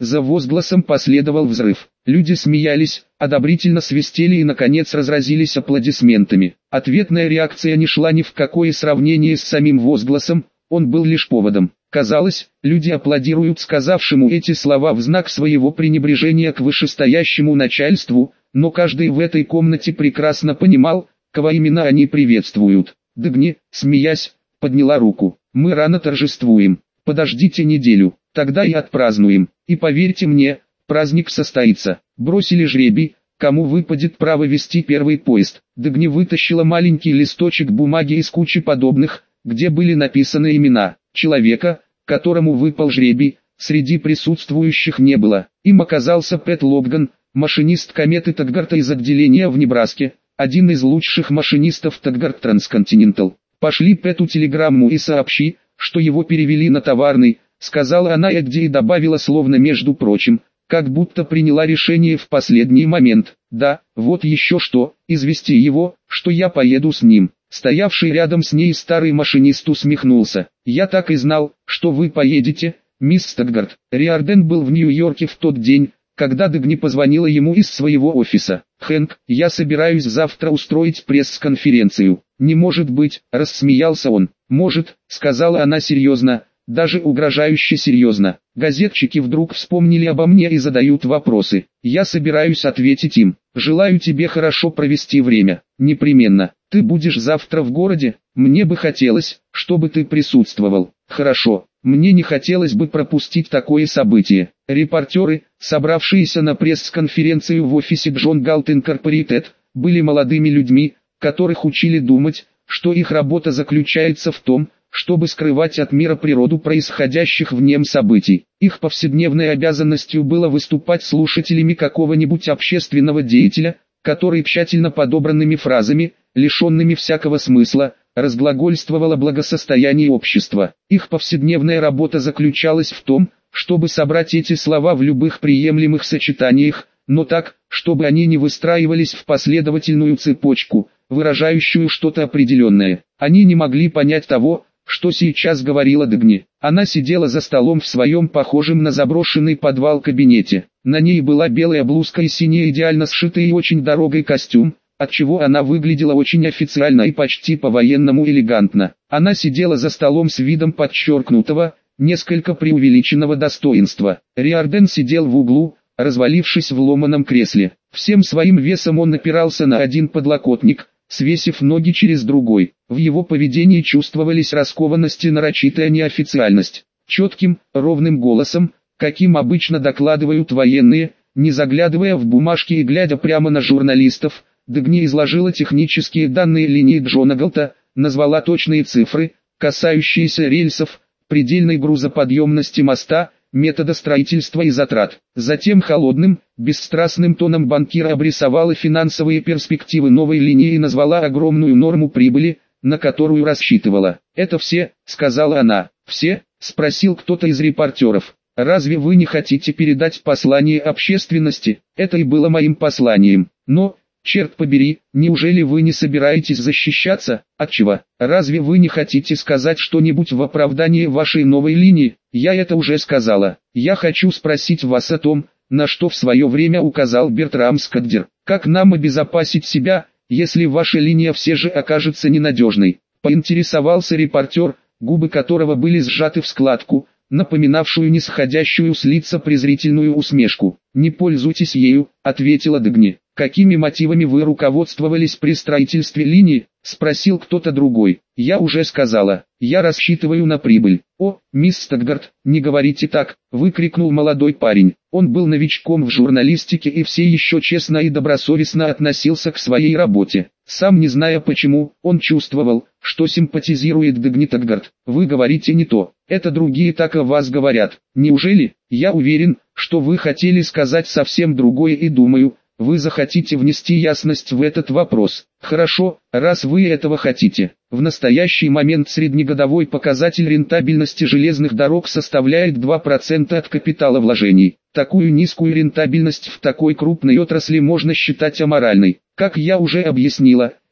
За возгласом последовал взрыв. Люди смеялись, одобрительно свистели и наконец разразились аплодисментами. Ответная реакция не шла ни в какое сравнение с самим возгласом, он был лишь поводом. Казалось, люди аплодируют сказавшему эти слова в знак своего пренебрежения к вышестоящему начальству, но каждый в этой комнате прекрасно понимал, кого именно они приветствуют. Дагни, смеясь, подняла руку. «Мы рано торжествуем. Подождите неделю, тогда и отпразднуем. И поверьте мне, праздник состоится». Бросили жребий, кому выпадет право вести первый поезд. Дагни вытащила маленький листочек бумаги из кучи подобных, где были написаны имена. Человека, которому выпал жребий, среди присутствующих не было. Им оказался Пэт Лобган, машинист кометы Таггарта из отделения в Небраске, один из лучших машинистов Таггарт Трансконтинентал. «Пошли Пэту телеграмму и сообщи, что его перевели на товарный», сказала она Эдди и добавила словно между прочим, как будто приняла решение в последний момент. «Да, вот еще что, извести его, что я поеду с ним». Стоявший рядом с ней старый машинист усмехнулся. «Я так и знал, что вы поедете, мисс Таггарт». Риордан был в Нью-Йорке в тот день, когда Дагни позвонила ему из своего офиса. «Хэнк, я собираюсь завтра устроить пресс-конференцию». «Не может быть», — рассмеялся он. «Может», — сказала она серьезно, даже угрожающе серьезно. «Газетчики вдруг вспомнили обо мне и задают вопросы. Я собираюсь ответить им. Желаю тебе хорошо провести время. Непременно. Ты будешь завтра в городе? Мне бы хотелось, чтобы ты присутствовал». «Хорошо. Мне не хотелось бы пропустить такое событие». Репортеры, собравшиеся на пресс-конференцию в офисе Джон Галт Инкорпорейтед, были молодыми людьми, которых учили думать, что их работа заключается в том, чтобы скрывать от мира природу происходящих в нем событий. Их повседневной обязанностью было выступать слушателями какого-нибудь общественного деятеля, который тщательно подобранными фразами, лишенными всякого смысла, разглагольствовал о благосостоянии общества. Их повседневная работа заключалась в том, чтобы собрать эти слова в любых приемлемых сочетаниях, но так, чтобы они не выстраивались в последовательную цепочку, выражающую что-то определенное. Они не могли понять того, что сейчас говорила Дагни. Она сидела за столом в своем похожем на заброшенный подвал кабинете. На ней была белая блузка и синий идеально сшитый и очень дорогой костюм, отчего она выглядела очень официально и почти по-военному элегантно. Она сидела за столом с видом подчеркнутого, несколько преувеличенного достоинства. Риордан сидел в углу, развалившись в ломаном кресле. Всем своим весом он опирался на один подлокотник, свесив ноги через другой. В его поведении чувствовались раскованность и нарочитая неофициальность. Четким, ровным голосом, каким обычно докладывают военные, не заглядывая в бумажки и глядя прямо на журналистов, Дагни изложила технические данные линии Джона Галта, назвала точные цифры, касающиеся рельсов, предельной грузоподъемности моста, метода строительства и затрат. Затем холодным, бесстрастным тоном банкира обрисовала финансовые перспективы новой линии и назвала огромную норму прибыли, на которую рассчитывала. «Это все», — сказала она. «Все?» — спросил кто-то из репортеров. «Разве вы не хотите передать послание общественности?» «Это и было моим посланием. Но, черт побери, неужели вы не собираетесь защищаться? От чего? Разве вы не хотите сказать что-нибудь в оправдании вашей новой линии?» «Я это уже сказала. Я хочу спросить вас о том, на что в свое время указал Бертрам Скаддер. Как нам обезопасить себя, если ваша линия все же окажется ненадежной?» Поинтересовался репортер, губы которого были сжаты в складку, напоминавшую нисходящую с лица презрительную усмешку. «Не пользуйтесь ею», — ответила Дагни. «Какими мотивами вы руководствовались при строительстве линии?» — спросил кто-то другой. «Я уже сказала, я рассчитываю на прибыль». «О, мисс Таггарт, не говорите так», — выкрикнул молодой парень. Он был новичком в журналистике и все еще честно и добросовестно относился к своей работе. Сам не зная почему, он чувствовал, что симпатизирует Дагни Таггарт. «Вы говорите не то, это другие так о вас говорят. Неужели? Я уверен, что вы хотели сказать совсем другое и думаю, вы захотите внести ясность в этот вопрос. Хорошо, раз вы этого хотите. В настоящий момент среднегодовой показатель рентабельности железных дорог составляет 2% от капиталовложений. Такую низкую рентабельность в такой крупной отрасли можно считать аморальной. Как я уже объяснила,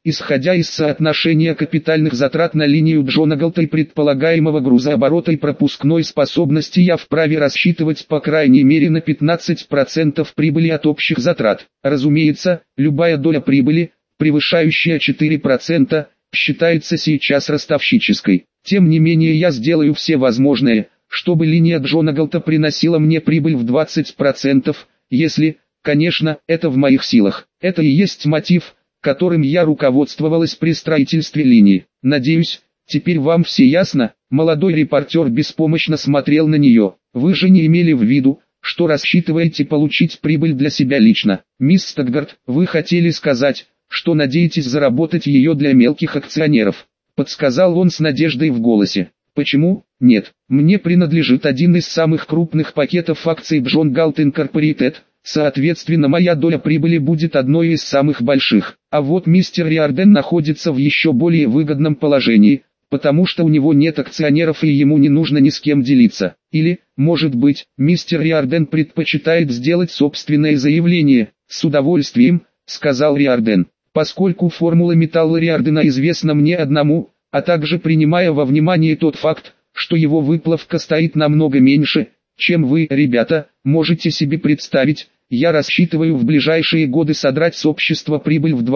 исходя из соотношения капитальных затрат на линию Джонагалта и предполагаемого грузооборота и пропускной способности, я вправе рассчитывать по крайней мере на 15% прибыли от общих затрат. Разумеется, любая доля прибыли, превышающая 4%, считается сейчас ростовщической. Тем не менее я сделаю все возможное, чтобы линия Джонагалта приносила мне прибыль в 20%, если, конечно, это в моих силах. Это и есть мотив, которым я руководствовалась при строительстве линии. Надеюсь, теперь вам все ясно? Молодой репортер беспомощно смотрел на нее. Вы же не имели в виду, что рассчитываете получить прибыль для себя лично. Мисс Стокгарт, вы хотели сказать, что надеетесь заработать ее для мелких акционеров, подсказал он с надеждой в голосе. Почему? Нет, мне принадлежит один из самых крупных пакетов акций John Galt Incorporated, соответственно моя доля прибыли будет одной из самых больших. А вот мистер Риордан находится в еще более выгодном положении, потому что у него нет акционеров и ему не нужно ни с кем делиться. Или, может быть, мистер Риордан предпочитает сделать собственное заявление. С удовольствием, сказал Риордан, поскольку формула металла Риордана известна мне одному, а также принимая во внимание тот факт, что его выплавка стоит намного меньше, чем вы, ребята, можете себе представить, я рассчитываю в ближайшие годы содрать с общества прибыль в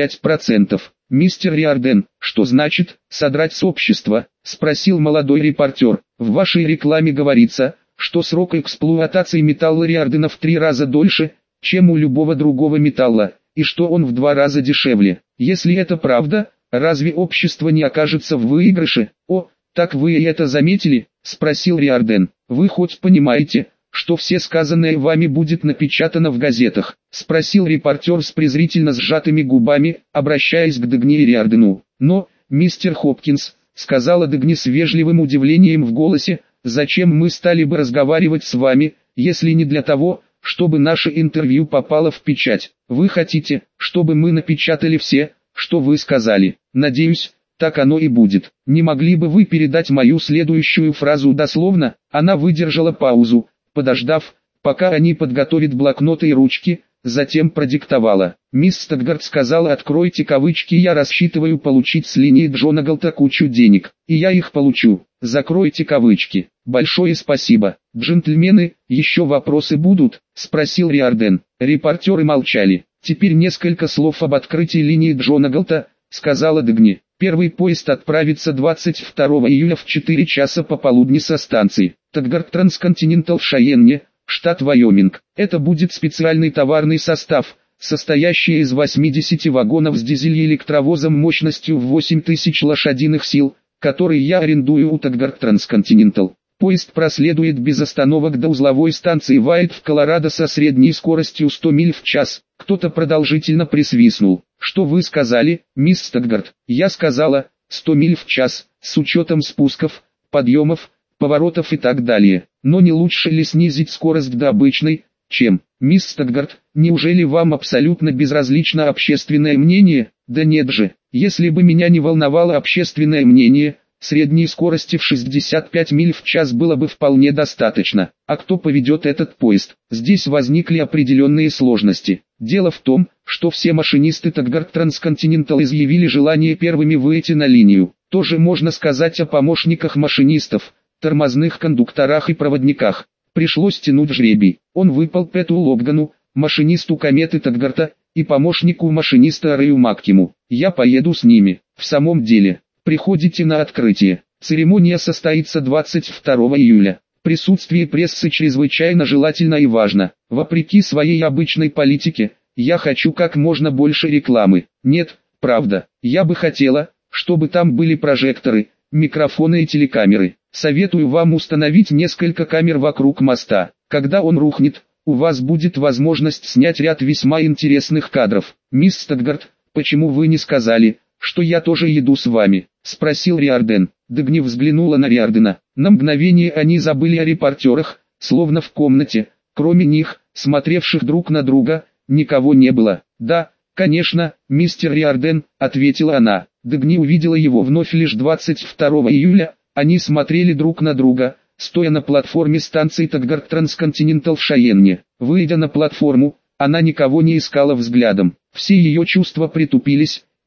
25%. Мистер Риордан, что значит «содрать с общества»? Спросил молодой репортер. В вашей рекламе говорится, что срок эксплуатации металла Риордана в 3 раза дольше, чем у любого другого металла, и что он в 2 раза дешевле. Если это правда, разве общество не окажется в выигрыше? О, так вы и это заметили? Спросил Риордан. Вы хоть понимаете, что все сказанное вами будет напечатано в газетах? Спросил репортер с презрительно сжатыми губами, обращаясь к Дегни и Риордану. Но, мистер Хопкинс, сказала Дегни с вежливым удивлением в голосе, зачем мы стали бы разговаривать с вами, если не для того, чтобы наше интервью попало в печать? Вы хотите, чтобы мы напечатали все, что вы сказали? Надеюсь, так оно и будет. Не могли бы вы передать мою следующую фразу дословно? Она выдержала паузу, подождав, пока они подготовят блокноты и ручки, затем продиктовала. Мисс Стокгарт сказала: откройте кавычки, я рассчитываю получить с линии Джонагалта кучу денег, и я их получу. Закройте кавычки. Большое спасибо. Джентльмены, еще вопросы будут? Спросил Риордан. Репортеры молчали. Теперь несколько слов об открытии линии Джонагалта, сказала Дегни. Первый поезд отправится 22 июля в 4 часа пополудни со станции Таггарт Трансконтинентал в Шайенне, штат Вайоминг. Это будет специальный товарный состав, состоящий из 80 вагонов с дизель-электровозом мощностью в 8000 лошадиных сил, который я арендую у Таггарт Трансконтинентал. Поезд проследует без остановок до узловой станции Вайт в Колорадо со средней скоростью 100 миль в час. Кто-то продолжительно присвистнул. Что вы сказали, мисс Стокгарт? Я сказала, 100 миль в час, с учетом спусков, подъемов, поворотов и так далее. Но не лучше ли снизить скорость до обычной, чем? Мисс Стокгарт, неужели вам абсолютно безразлично общественное мнение? Да нет же, если бы меня не волновало общественное мнение, средней скорости в 65 миль в час было бы вполне достаточно. А кто поведет этот поезд? Здесь возникли определенные сложности. Дело в том, что все машинисты Таггарт Трансконтинентал изъявили желание первыми выйти на линию. Тоже можно сказать о помощниках машинистов, тормозных кондукторах и проводниках. Пришлось тянуть жребий. Он выпал Пэту Лобгану, машинисту кометы Таггарта, и помощнику машиниста Рэю Маккиму. Я поеду с ними. В самом деле, приходите на открытие. Церемония состоится 22 июля. Присутствие прессы чрезвычайно желательно и важно. Вопреки своей обычной политике, я хочу как можно больше рекламы. Нет, правда, я бы хотела, чтобы там были прожекторы, микрофоны и телекамеры. Советую вам установить несколько камер вокруг моста. Когда он рухнет, у вас будет возможность снять ряд весьма интересных кадров. Мисс Стокгарт, почему вы не сказали, что я тоже еду с вами? Спросил Риордан. Дегни взглянула на Риордана. На мгновение они забыли о репортерах, словно в комнате, кроме них, смотревших друг на друга, никого не было. Да, конечно, мистер Риордан, ответила она. Дегни увидела его вновь лишь 22 июля, они смотрели друг на друга, стоя на платформе станции Таггарт Трансконтинентал в Шайенне. Выйдя на платформу, она никого не искала взглядом. Все ее чувства притупились,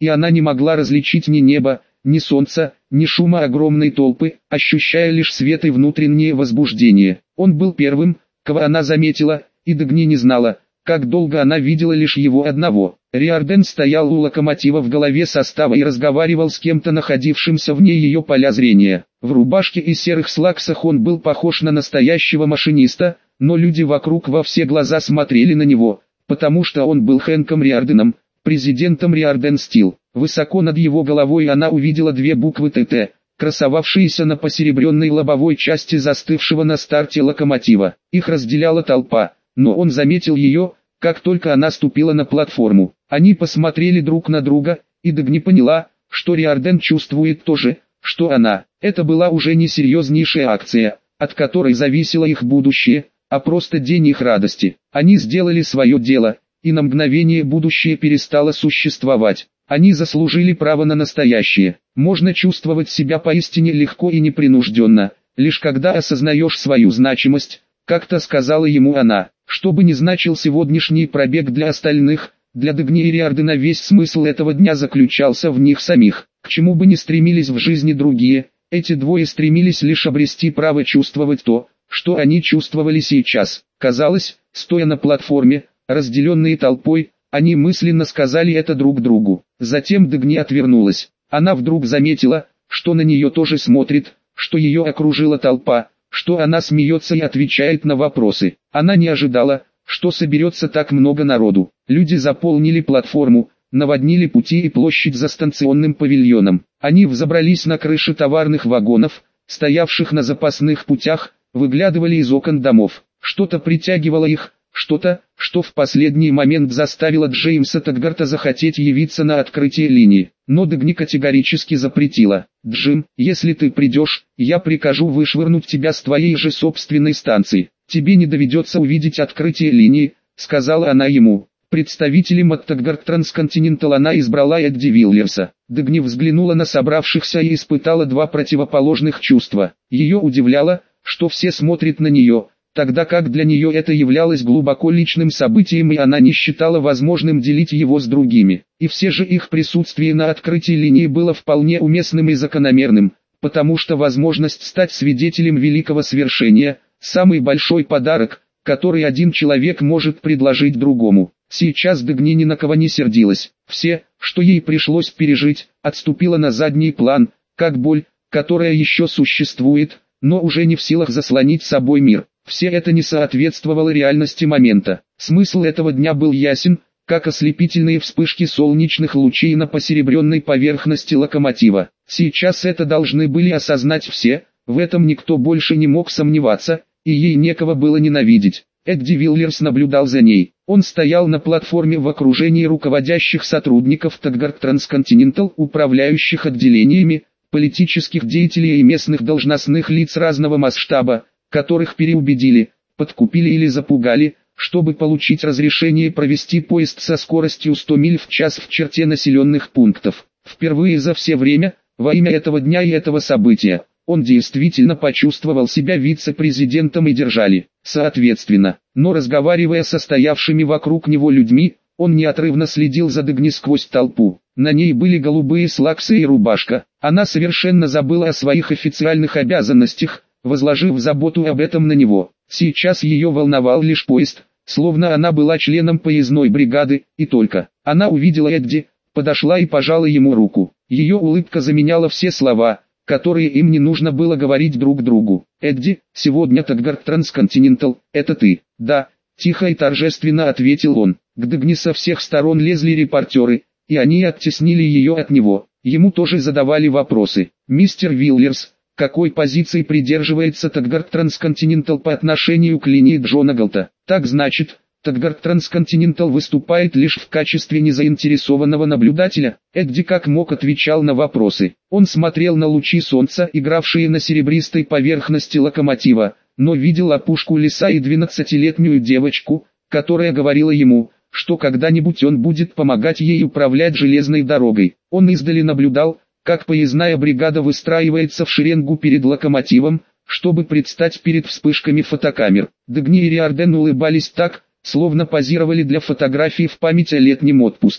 и она не могла различить ни неба, ни солнца, ни шума огромной толпы, ощущая лишь свет и внутреннее возбуждение. Он был первым, кого она заметила, и Дагни не знала, как долго она видела лишь его одного. Риордан стоял у локомотива в голове состава и разговаривал с кем-то, находившимся вне ее поля зрения. В рубашке и серых слаксах он был похож на настоящего машиниста, но люди вокруг во все глаза смотрели на него, потому что он был Хэнком Риорданом, президентом Риордан Стил. Высоко над его головой она увидела две буквы ТТ, красовавшиеся на посеребренной лобовой части застывшего на старте локомотива. Их разделяла толпа, но он заметил ее, как только она ступила на платформу. Они посмотрели друг на друга, и Дагни поняла, что Риордан чувствует то же, что она. Это была уже не серьезнейшая акция, от которой зависело их будущее, а просто день их радости. Они сделали свое дело, и на мгновение будущее перестало существовать. Они заслужили право на настоящее. Можно чувствовать себя поистине легко и непринужденно, лишь когда осознаешь свою значимость, как-то сказала ему она. Что бы ни значил сегодняшний пробег для остальных, для Дагни и Риордана весь смысл этого дня заключался в них самих. К чему бы ни стремились в жизни другие, эти двое стремились лишь обрести право чувствовать то, что они чувствовали сейчас. Казалось, стоя на платформе, разделенные толпой, они мысленно сказали это друг другу. Затем Дагни отвернулась. Она вдруг заметила, что на нее тоже смотрит, что ее окружила толпа, что она смеется и отвечает на вопросы. Она не ожидала, что соберется так много народу. Люди заполнили платформу, наводнили пути и площадь за станционным павильоном. Они взобрались на крыши товарных вагонов, стоявших на запасных путях, выглядывали из окон домов. Что-то притягивало их, что-то, что в последний момент заставило Джеймса Таггарта захотеть явиться на открытие линии. Но Дагни категорически запретила. «Джим, если ты придешь, я прикажу вышвырнуть тебя с твоей же собственной станции. Тебе не доведется увидеть открытие линии», — сказала она ему. Представителем от Таггарт Трансконтинентал она избрала Эдди Виллерса. Дагни взглянула на собравшихся и испытала два противоположных чувства. Ее удивляло, что все смотрят на нее, тогда как для нее это являлось глубоко личным событием, и она не считала возможным делить его с другими. И все же их присутствие на открытии линии было вполне уместным и закономерным, потому что возможность стать свидетелем великого свершения – самый большой подарок, который один человек может предложить другому. Сейчас Дагни ни на кого не сердилась. Все, что ей пришлось пережить, отступило на задний план, как боль, которая еще существует, но уже не в силах заслонить собой мир. Все это не соответствовало реальности момента. Смысл этого дня был ясен, как ослепительные вспышки солнечных лучей на посеребренной поверхности локомотива. Сейчас это должны были осознать все, в этом никто больше не мог сомневаться, и ей некого было ненавидеть. Эдди Виллерс наблюдал за ней. Он стоял на платформе в окружении руководящих сотрудников Таггарт Трансконтинентал, управляющих отделениями, политических деятелей и местных должностных лиц разного масштаба, которых переубедили, подкупили или запугали, чтобы получить разрешение провести поезд со скоростью 100 миль в час в черте населенных пунктов. Впервые за все время, во имя этого дня и этого события, он действительно почувствовал себя вице-президентом и держали, соответственно. Но разговаривая со стоявшими вокруг него людьми, он неотрывно следил за Дагни сквозь толпу. На ней были голубые слаксы и рубашка. Она совершенно забыла о своих официальных обязанностях, возложив заботу об этом на него. Сейчас ее волновал лишь поезд, словно она была членом поездной бригады, и только. Она увидела Эдди, подошла и пожала ему руку. Ее улыбка заменяла все слова, которые им не нужно было говорить друг другу. «Эдди, сегодня Таггарт Трансконтинентал, это ты?» «Да», — тихо и торжественно ответил он. К Дагни со всех сторон лезли репортеры, и они оттеснили ее от него. Ему тоже задавали вопросы. «Мистер Виллерс, какой позиции придерживается Таггарт Трансконтинентал по отношению к линии Джона Галта?» «Так значит, Таггарт Трансконтинентал выступает лишь в качестве незаинтересованного наблюдателя?» Эдди как мог отвечал на вопросы. Он смотрел на лучи солнца, игравшие на серебристой поверхности локомотива, но видел опушку леса и 12-летнюю девочку, которая говорила ему, что когда-нибудь он будет помогать ей управлять железной дорогой. Он издали наблюдал, как поездная бригада выстраивается в шеренгу перед локомотивом, чтобы предстать перед вспышками фотокамер. Дагни и Риордан улыбались так, словно позировали для фотографий в память о летнем отпуске.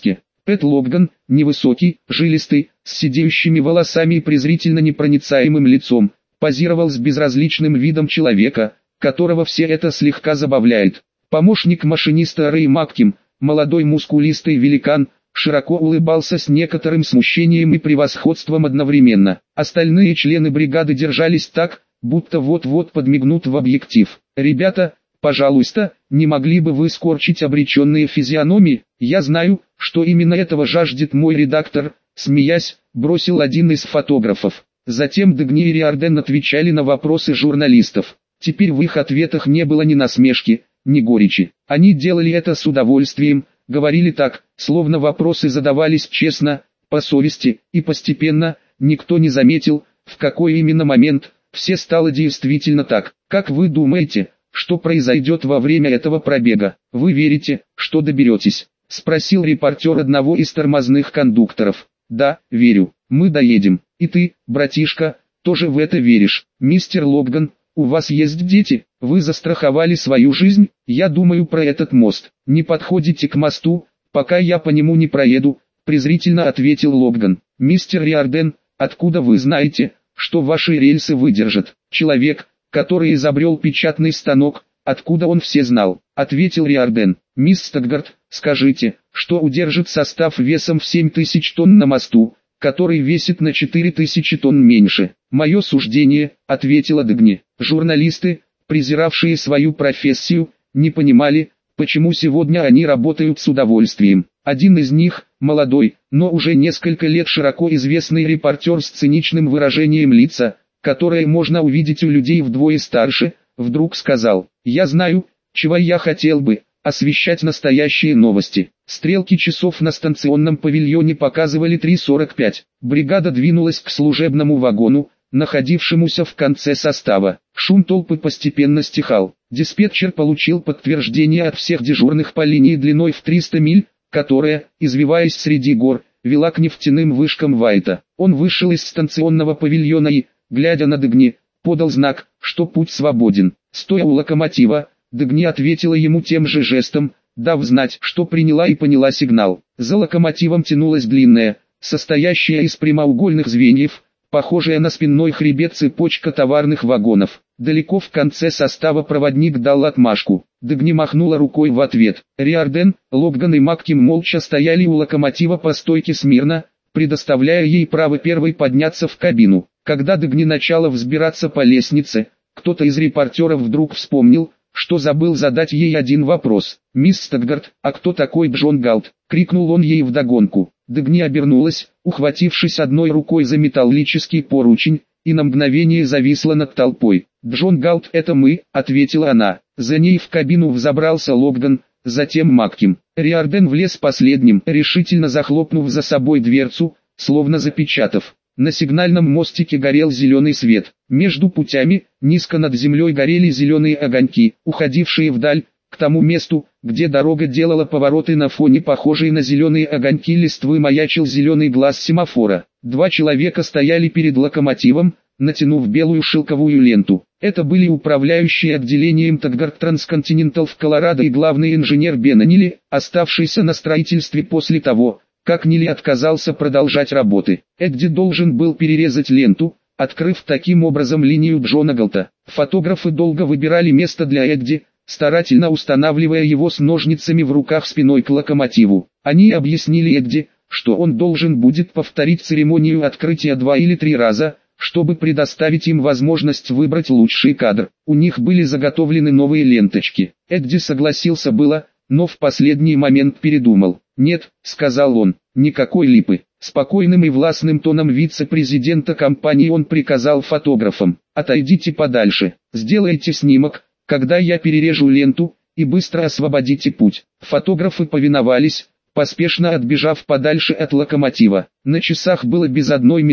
Пэт Лобган, невысокий, жилистый, с сидеющими волосами и презрительно непроницаемым лицом, позировал с безразличным видом человека, которого все это слегка забавляет. Помощник машиниста Рэй Макким, молодой мускулистый великан, широко улыбался с некоторым смущением и превосходством одновременно. Остальные члены бригады держались так, будто вот-вот подмигнут в объектив. «Ребята, пожалуйста, не могли бы вы скорчить обреченные физиономии? Я знаю, что именно этого жаждет мой редактор», смеясь, бросил один из фотографов. Затем Дегни и Риордан отвечали на вопросы журналистов. Теперь в их ответах не было ни насмешки, ни горечи. Они делали это с удовольствием, говорили так, словно вопросы задавались честно, по совести, и постепенно, никто не заметил, в какой именно момент, все стало действительно так. Как вы думаете, что произойдет во время этого пробега? Вы верите, что доберетесь? Спросил репортер одного из тормозных кондукторов. Да, верю, мы доедем. И ты, братишка, тоже в это веришь. Мистер Лобган, у вас есть дети? Вы застраховали свою жизнь? Я думаю про этот мост. Не подходите к мосту, пока я по нему не проеду, презрительно ответил Лобган. Мистер Риордан, откуда вы знаете, что ваши рельсы выдержат? Человек, который изобрел печатный станок, откуда он все знал? Ответил Риордан. Мисс Стокгарт, скажите, что удержит состав весом в 7000 тонн на мосту, который весит на 4000 тонн меньше? Мое суждение, ответила Дегни. Журналисты, презиравшие свою профессию, не понимали, почему сегодня они работают с удовольствием. Один из них, молодой, но уже несколько лет широко известный репортер с циничным выражением лица, которое можно увидеть у людей вдвое старше, вдруг сказал: «Я знаю, чего я хотел бы, освещать настоящие новости». Стрелки часов на станционном павильоне показывали 3:45. Бригада двинулась к служебному вагону, находившемуся в конце состава. Шум толпы постепенно стихал. Диспетчер получил подтверждение от всех дежурных по линии длиной в 300 миль, которая, извиваясь среди гор, вела к нефтяным вышкам Вайта. Он вышел из станционного павильона и, глядя на Дегни, подал знак, что путь свободен. Стоя у локомотива, Дегни ответила ему тем же жестом, дав знать, что приняла и поняла сигнал. За локомотивом тянулась длинная, состоящая из прямоугольных звеньев, похожая на спинной хребет цепочка товарных вагонов. Далеко в конце состава проводник дал отмашку. Дегни махнула рукой в ответ. Риордан, Лобган и Макким молча стояли у локомотива по стойке смирно, предоставляя ей право первой подняться в кабину. Когда Дегни начала взбираться по лестнице, кто-то из репортеров вдруг вспомнил, что забыл задать ей один вопрос. «Мисс Стокгарт, а кто такой Джон Галт?» — крикнул он ей вдогонку. Дегни обернулась, ухватившись одной рукой за металлический поручень, и на мгновение зависла над толпой. «Джон Галт — это мы», — ответила она. За ней в кабину взобрался Лобган, затем Макким. Риордан влез последним, решительно захлопнув за собой дверцу, словно запечатав. На сигнальном мостике горел зеленый свет. Между путями, низко над землей горели зеленые огоньки, уходившие вдаль, к тому месту, где дорога делала повороты. На фоне похожей на зеленые огоньки листвы маячил зеленый глаз семафора. Два человека стояли перед локомотивом, натянув белую шелковую ленту. Это были управляющий отделением Таггарт Трансконтинентал в Колорадо и главный инженер Бен Нилли, оставшийся на строительстве после того, как Нилли отказался продолжать работы. Эдди должен был перерезать ленту, открыв таким образом линию Джона Галта. Фотографы долго выбирали место для Эдди, старательно устанавливая его с ножницами в руках спиной к локомотиву. Они объяснили Эдди, что он должен будет повторить церемонию открытия 2 или 3 раза, чтобы предоставить им возможность выбрать лучший кадр. У них были заготовлены новые ленточки. Эдди согласился было, но в последний момент передумал. «Нет», — сказал он, — «никакой липы». Спокойным и властным тоном вице-президента компании он приказал фотографам: «Отойдите подальше, сделайте снимок, когда я перережу ленту, и быстро освободите путь». Фотографы повиновались, поспешно отбежав подальше от локомотива. На часах было без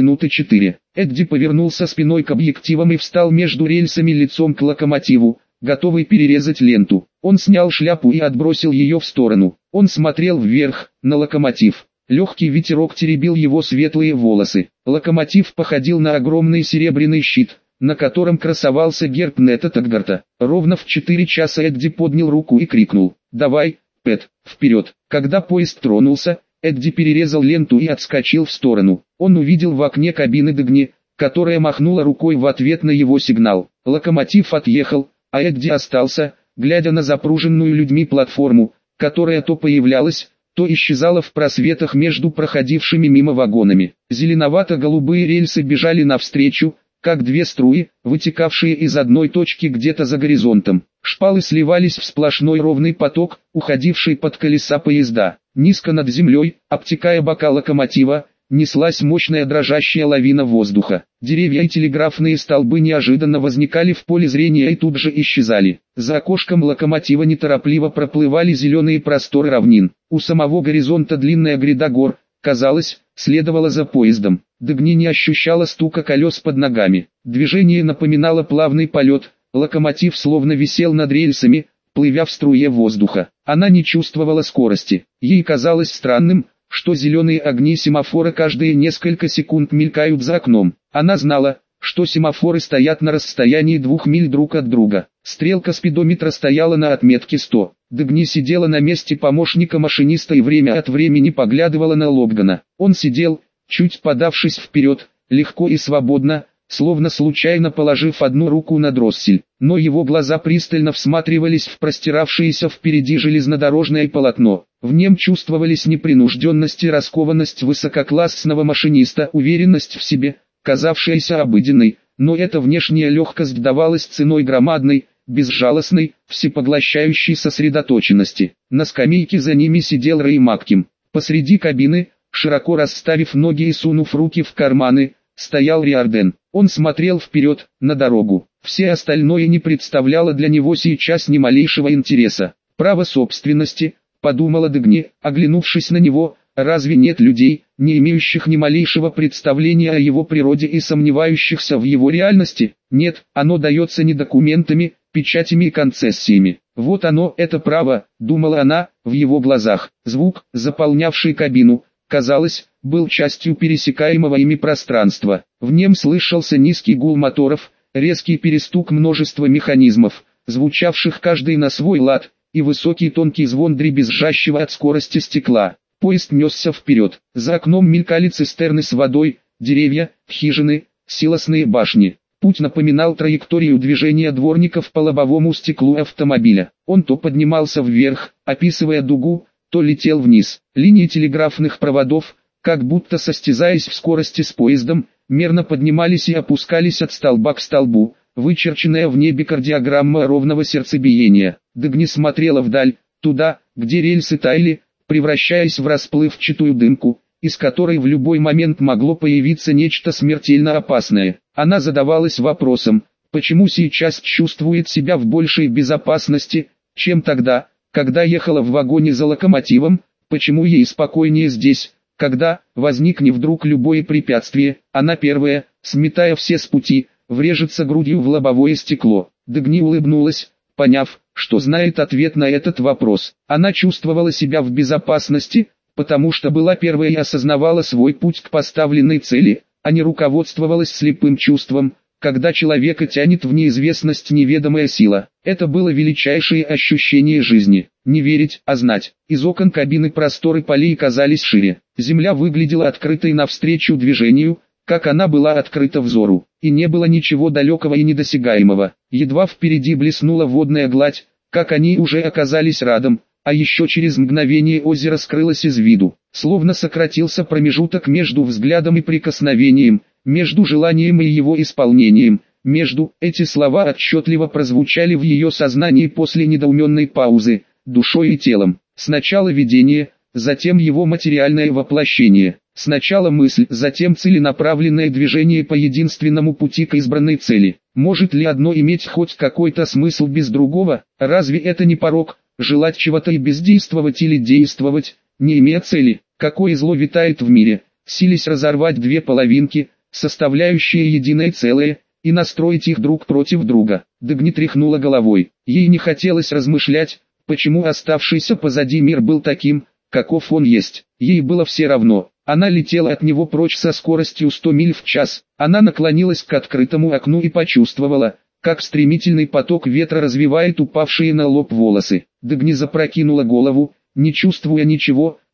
1:04. Эдди повернулся спиной к объективам и встал между рельсами лицом к локомотиву, готовый перерезать ленту. Он снял шляпу и отбросил ее в сторону. Он смотрел вверх, на локомотив. Легкий ветерок теребил его светлые волосы. Локомотив походил на огромный серебряный щит, на котором красовался герб Нета Таггарта. Ровно в 4 часа Эдди поднял руку и крикнул: «Давай, Пэт, вперед!» Когда поезд тронулся, Эдди перерезал ленту и отскочил в сторону. Он увидел в окне кабины Дагни, которая махнула рукой в ответ на его сигнал. Локомотив отъехал, а Эдди остался, глядя на запруженную людьми платформу, которая то появлялась, то исчезала в просветах между проходившими мимо вагонами. Зеленовато-голубые рельсы бежали навстречу, как две струи, вытекавшие из одной точки где-то за горизонтом. Шпалы сливались в сплошной ровный поток, уходивший под колеса поезда. Низко над землей, обтекая бока локомотива, неслась мощная дрожащая лавина воздуха. Деревья и телеграфные столбы неожиданно возникали в поле зрения и тут же исчезали. За окошком локомотива неторопливо проплывали зеленые просторы равнин. У самого горизонта длинная гряда гор, казалось, следовала за поездом. Дагни не ощущала стука колес под ногами. Движение напоминало плавный полет, локомотив словно висел над рельсами, плывя в струе воздуха. Она не чувствовала скорости. Ей казалось странным, что зеленые огни семафора каждые несколько секунд мелькают за окном. Она знала, что семафоры стоят на расстоянии 2 миль друг от друга. Стрелка спидометра стояла на отметке 100. Дагни сидела на месте помощника машиниста и время от времени поглядывала на Лобгана. Он сидел, чуть подавшись вперед, легко и свободно, словно случайно положив одну руку на дроссель, но его глаза пристально всматривались в простиравшееся впереди железнодорожное полотно. В нем чувствовались непринужденность и раскованность высококлассного машиниста, уверенность в себе, казавшаяся обыденной, но эта внешняя легкость давалась ценой громадной, безжалостной, всепоглощающей сосредоточенности. На скамейке за ними сидел Рэй Макким. Посреди кабины, широко расставив ноги и сунув руки в карманы, стоял Риорден. Он смотрел вперед, на дорогу. Все остальное не представляло для него сейчас ни малейшего интереса. «Право собственности», — подумала Дагни, оглянувшись на него, — «разве нет людей, не имеющих ни малейшего представления о его природе и сомневающихся в его реальности? Нет, оно дается не документами, печатями и концессиями. Вот оно, это право», — думала она, в его глазах. Звук, заполнявший кабину, казалось, был частью пересекаемого ими пространства. В нем слышался низкий гул моторов, резкий перестук множества механизмов, звучавших каждый на свой лад, и высокий тонкий звон дребезжащего от скорости стекла. Поезд несся вперед. За окном мелькали цистерны с водой, деревья, хижины, силосные башни. Путь напоминал траекторию движения дворников по лобовому стеклу автомобиля. Он то поднимался вверх, описывая дугу, то летел вниз. Линии телеграфных проводов, как будто состязаясь в скорости с поездом, мерно поднимались и опускались от столба к столбу, вычерченная в небе кардиограмма ровного сердцебиения. Дагни смотрела вдаль, туда, где рельсы таяли, превращаясь в расплывчатую дымку, из которой в любой момент могло появиться нечто смертельно опасное. Она задавалась вопросом, почему сейчас чувствует себя в большей безопасности, чем тогда, когда ехала в вагоне за локомотивом, почему ей спокойнее здесь, когда, возникнет вдруг любое препятствие, она первая, сметая все с пути, врежется грудью в лобовое стекло. Дагни улыбнулась, поняв, что знает ответ на этот вопрос. Она чувствовала себя в безопасности, потому что была первой и осознавала свой путь к поставленной цели, а не руководствовалась слепым чувством, когда человека тянет в неизвестность неведомая сила. Это было величайшее ощущение жизни. Не верить, а знать. Из окон кабины просторы полей казались шире. Земля выглядела открытой навстречу движению, как она была открыта взору. И не было ничего далекого и недосягаемого. Едва впереди блеснула водная гладь, как они уже оказались рядом, а еще через мгновение озеро скрылось из виду. Словно сократился промежуток между взглядом и прикосновением, между желанием и его исполнением, эти слова отчетливо прозвучали в ее сознании после недоуменной паузы, душой и телом. Сначала видение, затем его материальное воплощение. Сначала мысль, затем целенаправленное движение по единственному пути к избранной цели. Может ли одно иметь хоть какой-то смысл без другого? Разве это не порок, желать чего-то и бездействовать или действовать, не имея цели? Какое зло витает в мире, силясь разорвать две половинки, составляющие единое целое, и настроить их друг против друга. Дагни тряхнула головой. Ей не хотелось размышлять, почему оставшийся позади мир был таким, каков он есть. Ей было все равно. Она летела от него прочь со скоростью 100 миль в час. Она наклонилась к открытому окну и почувствовала, как стремительный поток ветра развивает упавшие на лоб волосы. Дагни запрокинула голову, не чувствуя ничего,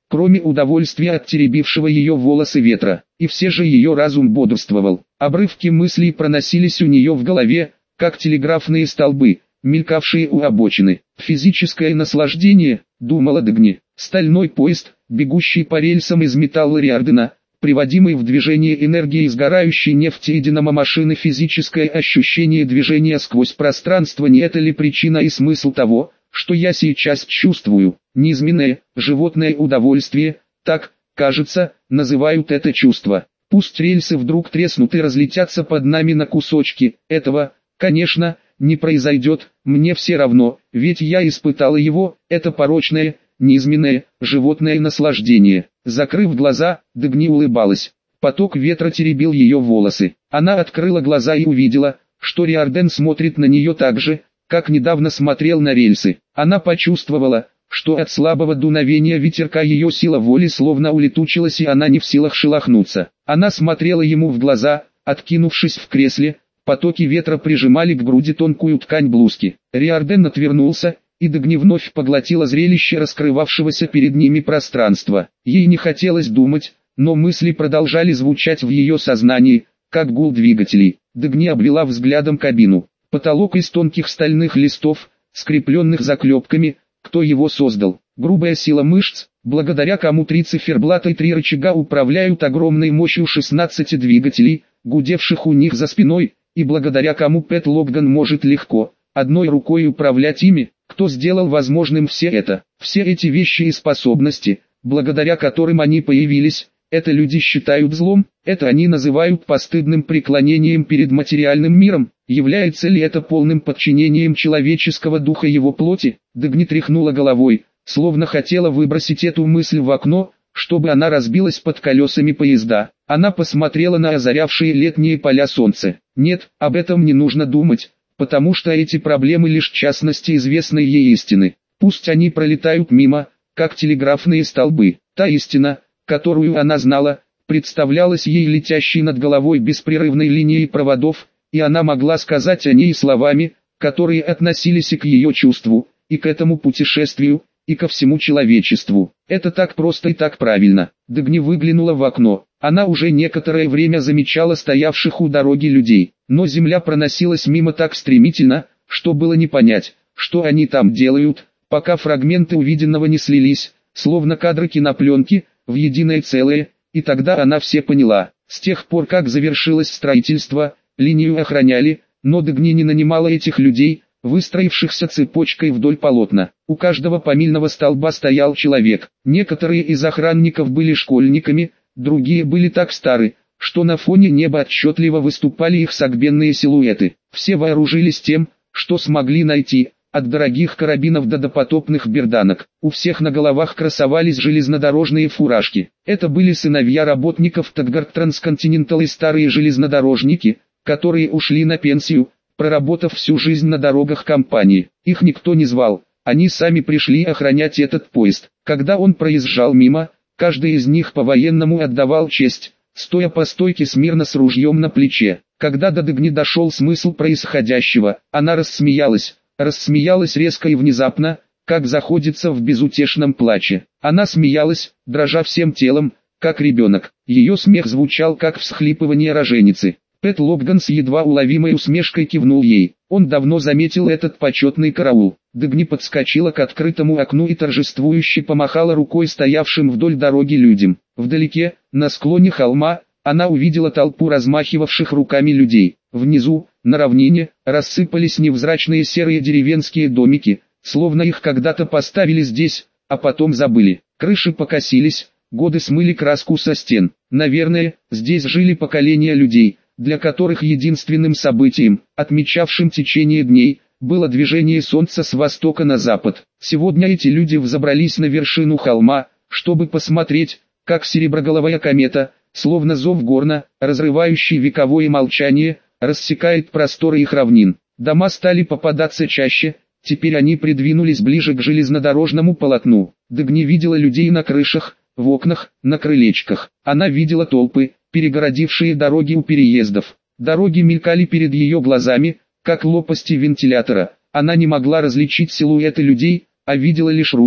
кроме удовольствия от теребившего ее волосы ветра. И все же ее разум бодрствовал. Обрывки мыслей проносились у нее в голове, как телеграфные столбы, мелькавшие у обочины. Физическое наслаждение, думала Дагни. Стальной поезд, бегущий по рельсам из металла Риордена, приводимый в движение энергией сгорающей нефти и динамомашины, физическое ощущение движения сквозь пространство, не это ли причина и смысл того, что я сейчас чувствую? Низменное, животное удовольствие, так, кажется, называют это чувство. Пусть рельсы вдруг треснут и разлетятся под нами на кусочки, этого, конечно, не произойдет, мне все равно, ведь я испытала его, это порочное, низменное, животное наслаждение. Закрыв глаза, Дагни улыбалась. Поток ветра теребил ее волосы. Она открыла глаза и увидела, что Риорден смотрит на нее так же, как недавно смотрел на рельсы. Она почувствовала, что от слабого дуновения ветерка ее сила воли словно улетучилась, и она не в силах шелохнуться. Она смотрела ему в глаза, откинувшись в кресле, потоки ветра прижимали к груди тонкую ткань блузки. Риорден отвернулся, и Дагни вновь поглотила зрелище раскрывавшегося перед ними пространства. Ей не хотелось думать, но мысли продолжали звучать в ее сознании, как гул двигателей. Дагни обвела взглядом кабину. Потолок из тонких стальных листов, скрепленных заклепками. Кто его создал? Грубая сила мышц, благодаря кому 3 циферблата и 3 рычага управляют огромной мощью 16 двигателей, гудевших у них за спиной, и благодаря кому Пэт Лобган может легко, одной рукой управлять ими. Кто сделал возможным все это? Все эти вещи и способности, благодаря которым они появились, это люди считают злом, это они называют постыдным преклонением перед материальным миром. Является ли это полным подчинением человеческого духа его плоти? Дагни тряхнула головой, словно хотела выбросить эту мысль в окно, чтобы она разбилась под колесами поезда. Она посмотрела на озарявшие летние поля солнца. Нет, об этом не нужно думать, потому что эти проблемы лишь частности известной ей истины. Пусть они пролетают мимо, как телеграфные столбы. Та истина, которую она знала, представлялась ей летящей над головой беспрерывной линией проводов, и она могла сказать о ней словами, которые относились и к ее чувству, и к этому путешествию, и ко всему человечеству. Это так просто и так правильно. Дагни выглянула в окно. Она уже некоторое время замечала стоявших у дороги людей, но земля проносилась мимо так стремительно, что было не понять, что они там делают, пока фрагменты увиденного не слились, словно кадры кинопленки, в единое целое, и тогда она все поняла. С тех пор, как завершилось строительство, линию охраняли, но Дагни не нанимала этих людей, выстроившихся цепочкой вдоль полотна. У каждого памильного столба стоял человек. Некоторые из охранников были школьниками, другие были так стары, что на фоне неба отчетливо выступали их согбенные силуэты. Все вооружились тем, что смогли найти, от дорогих карабинов до допотопных берданок. У всех на головах красовались железнодорожные фуражки. Это были сыновья работников Таггарт Трансконтинентал и старые железнодорожники, которые ушли на пенсию, проработав всю жизнь на дорогах компании. Их никто не звал, они сами пришли охранять этот поезд. Когда он проезжал мимо, каждый из них по-военному отдавал честь, стоя по стойке смирно с ружьем на плече. Когда до Дагни дошел смысл происходящего, она рассмеялась резко и внезапно, как заходится в безутешном плаче. Она смеялась, дрожа всем телом, как ребенок. Ее смех звучал как всхлипывание роженицы. Пэт Лобган с едва уловимой усмешкой кивнул ей. Он давно заметил этот почетный караул. Дагни подскочила к открытому окну и торжествующе помахала рукой стоявшим вдоль дороги людям. Вдалеке, на склоне холма, она увидела толпу размахивавших руками людей. Внизу, на равнине, рассыпались невзрачные серые деревенские домики, словно их когда-то поставили здесь, а потом забыли. Крыши покосились, годы смыли краску со стен. Наверное, здесь жили поколения людей, для которых единственным событием, отмечавшим течение дней, было движение солнца с востока на запад. Сегодня эти люди взобрались на вершину холма, чтобы посмотреть, как сереброголовая комета, словно зов горна, разрывающий вековое молчание, рассекает просторы их равнин. Дома стали попадаться чаще, теперь они придвинулись ближе к железнодорожному полотну. Дагни видела людей на крышах, в окнах, на крылечках. Она видела толпы, перегородившие дороги у переездов. Дороги мелькали перед ее глазами, как лопасти вентилятора. Она не могла различить силуэты людей, а видела лишь руки,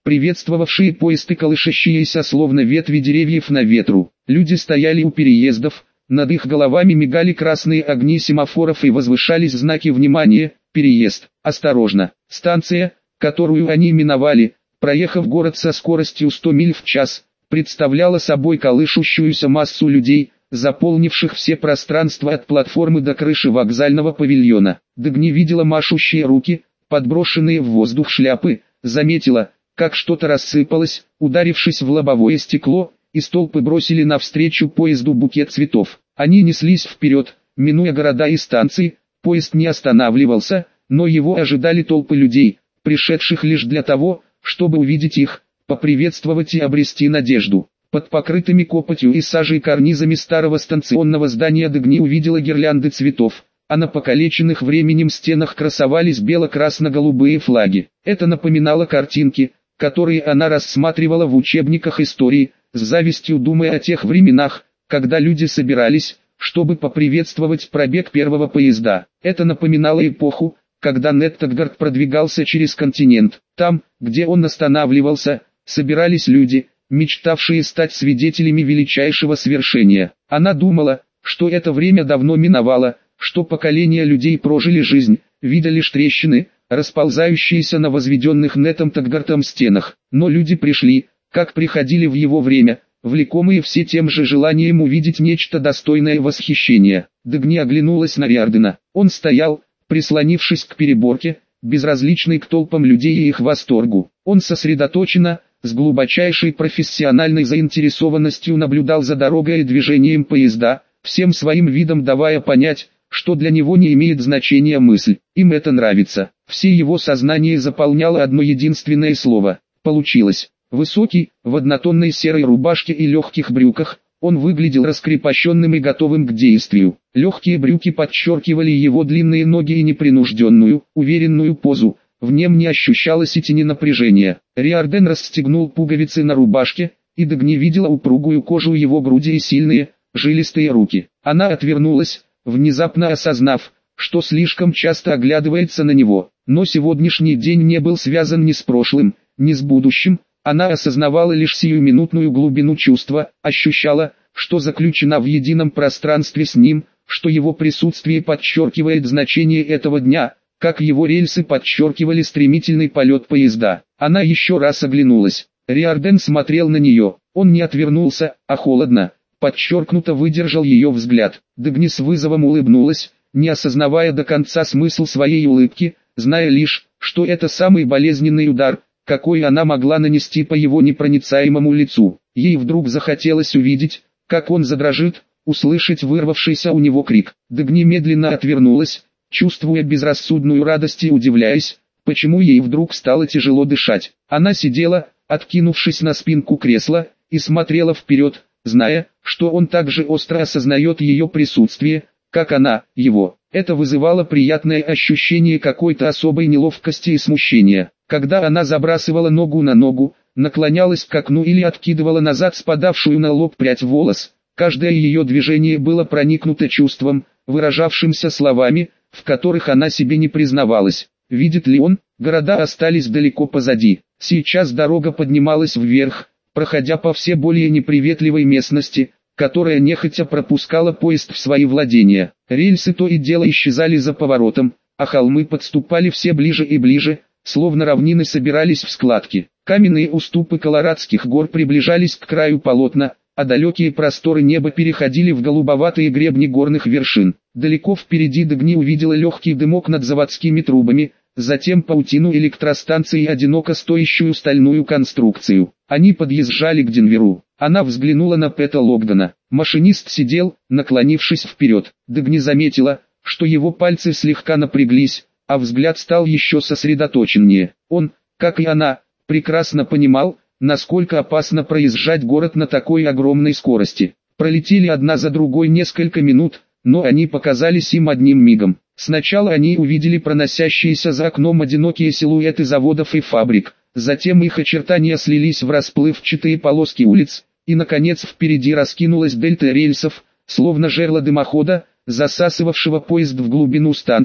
приветствовавшие поезд и колышащиеся словно ветви деревьев на ветру. Люди стояли у переездов, над их головами мигали красные огни семафоров и возвышались знаки внимания: переезд, осторожно. Станция, которую они миновали, проехав город со скоростью 100 миль в час, представляла собой колышущуюся массу людей, заполнивших все пространства от платформы до крыши вокзального павильона. Дагни видела машущие руки, подброшенные в воздух шляпы, заметила, как что-то рассыпалось, ударившись в лобовое стекло, и толпы бросили навстречу поезду букет цветов. Они неслись вперед, минуя города и станции, поезд не останавливался, но его ожидали толпы людей, пришедших лишь для того, чтобы увидеть их, поприветствовать и обрести надежду. Под покрытыми копотью и сажей карнизами старого станционного здания Дагни увидела гирлянды цветов, а на покалеченных временем стенах красовались бело-красно-голубые флаги. Это напоминало картинки, которые она рассматривала в учебниках истории, с завистью думая о тех временах, когда люди собирались, чтобы поприветствовать пробег первого поезда. Это напоминало эпоху, когда Неттаггард продвигался через континент. Там, где он останавливался, собирались люди, мечтавшие стать свидетелями величайшего свершения. Она думала, что это время давно миновало, что поколения людей прожили жизнь, видя лишь трещины, расползающиеся на возведенных Неттаггардом стенах. Но люди пришли, как приходили в его время, влекомые все тем же желанием увидеть нечто достойное восхищения. Дагни оглянулась на Риардена. Он стоял, прислонившись к переборке, безразличный к толпам людей и их восторгу. Он сосредоточенно, с глубочайшей профессиональной заинтересованностью наблюдал за дорогой и движением поезда, всем своим видом давая понять, что для него не имеет значения мысль. Им это нравится. Все его сознание заполняло одно единственное слово. Получилось. Высокий, в однотонной серой рубашке и легких брюках, он выглядел раскрепощенным и готовым к действию. Легкие брюки подчеркивали его длинные ноги и непринужденную, уверенную позу. В нем не ощущалось и тени напряжения. Риарден расстегнул пуговицы на рубашке, и Дагни видела упругую кожу его груди и сильные, жилистые руки. Она отвернулась, внезапно осознав, что слишком часто оглядывается на него. Но сегодняшний день не был связан ни с прошлым, ни с будущим. Она осознавала лишь сиюминутную глубину чувства, ощущала, что заключена в едином пространстве с ним, что его присутствие подчеркивает значение этого дня, как его рельсы подчеркивали стремительный полет поезда. Она еще раз оглянулась. Риарден смотрел на нее. Он не отвернулся, а холодно, подчеркнуто выдержал ее взгляд. Дагни с вызовом улыбнулась, не осознавая до конца смысл своей улыбки, зная лишь, что это самый болезненный удар, какой она могла нанести по его непроницаемому лицу. Ей вдруг захотелось увидеть, как он задрожит, услышать вырвавшийся у него крик. Дагни медленно отвернулась, чувствуя безрассудную радость и удивляясь, почему ей вдруг стало тяжело дышать. Она сидела, откинувшись на спинку кресла, и смотрела вперед, зная, что он также остро осознает ее присутствие, как она, его. Это вызывало приятное ощущение какой-то особой неловкости и смущения. Когда она забрасывала ногу на ногу, наклонялась к окну или откидывала назад спадавшую на лоб прядь волос, каждое ее движение было проникнуто чувством, выражавшимся словами, в которых она себе не признавалась. Видит ли он? Города остались далеко позади. Сейчас дорога поднималась вверх, проходя по все более неприветливой местности, которая нехотя пропускала поезд в свои владения. Рельсы то и дело исчезали за поворотом, а холмы подступали все ближе и ближе, словно равнины собирались в складки. Каменные уступы Колорадских гор приближались к краю полотна, а далекие просторы неба переходили в голубоватые гребни горных вершин. Далеко впереди Дагни увидела легкий дымок над заводскими трубами, затем паутину электростанции и одиноко стоящую стальную конструкцию. Они подъезжали к Денверу. Она взглянула на Пэта Логдена. Машинист сидел, наклонившись вперед. Дагни заметила, что его пальцы слегка напряглись, а взгляд стал еще сосредоточеннее. Он, как и она, прекрасно понимал, насколько опасно проезжать город на такой огромной скорости. Пролетели одна за другой несколько минут, но они показались им одним мигом. Сначала они увидели проносящиеся за окном одинокие силуэты заводов и фабрик, затем их очертания слились в расплывчатые полоски улиц, и наконец впереди раскинулась дельта рельсов, словно жерло дымохода, засасывавшего поезд в глубину станции.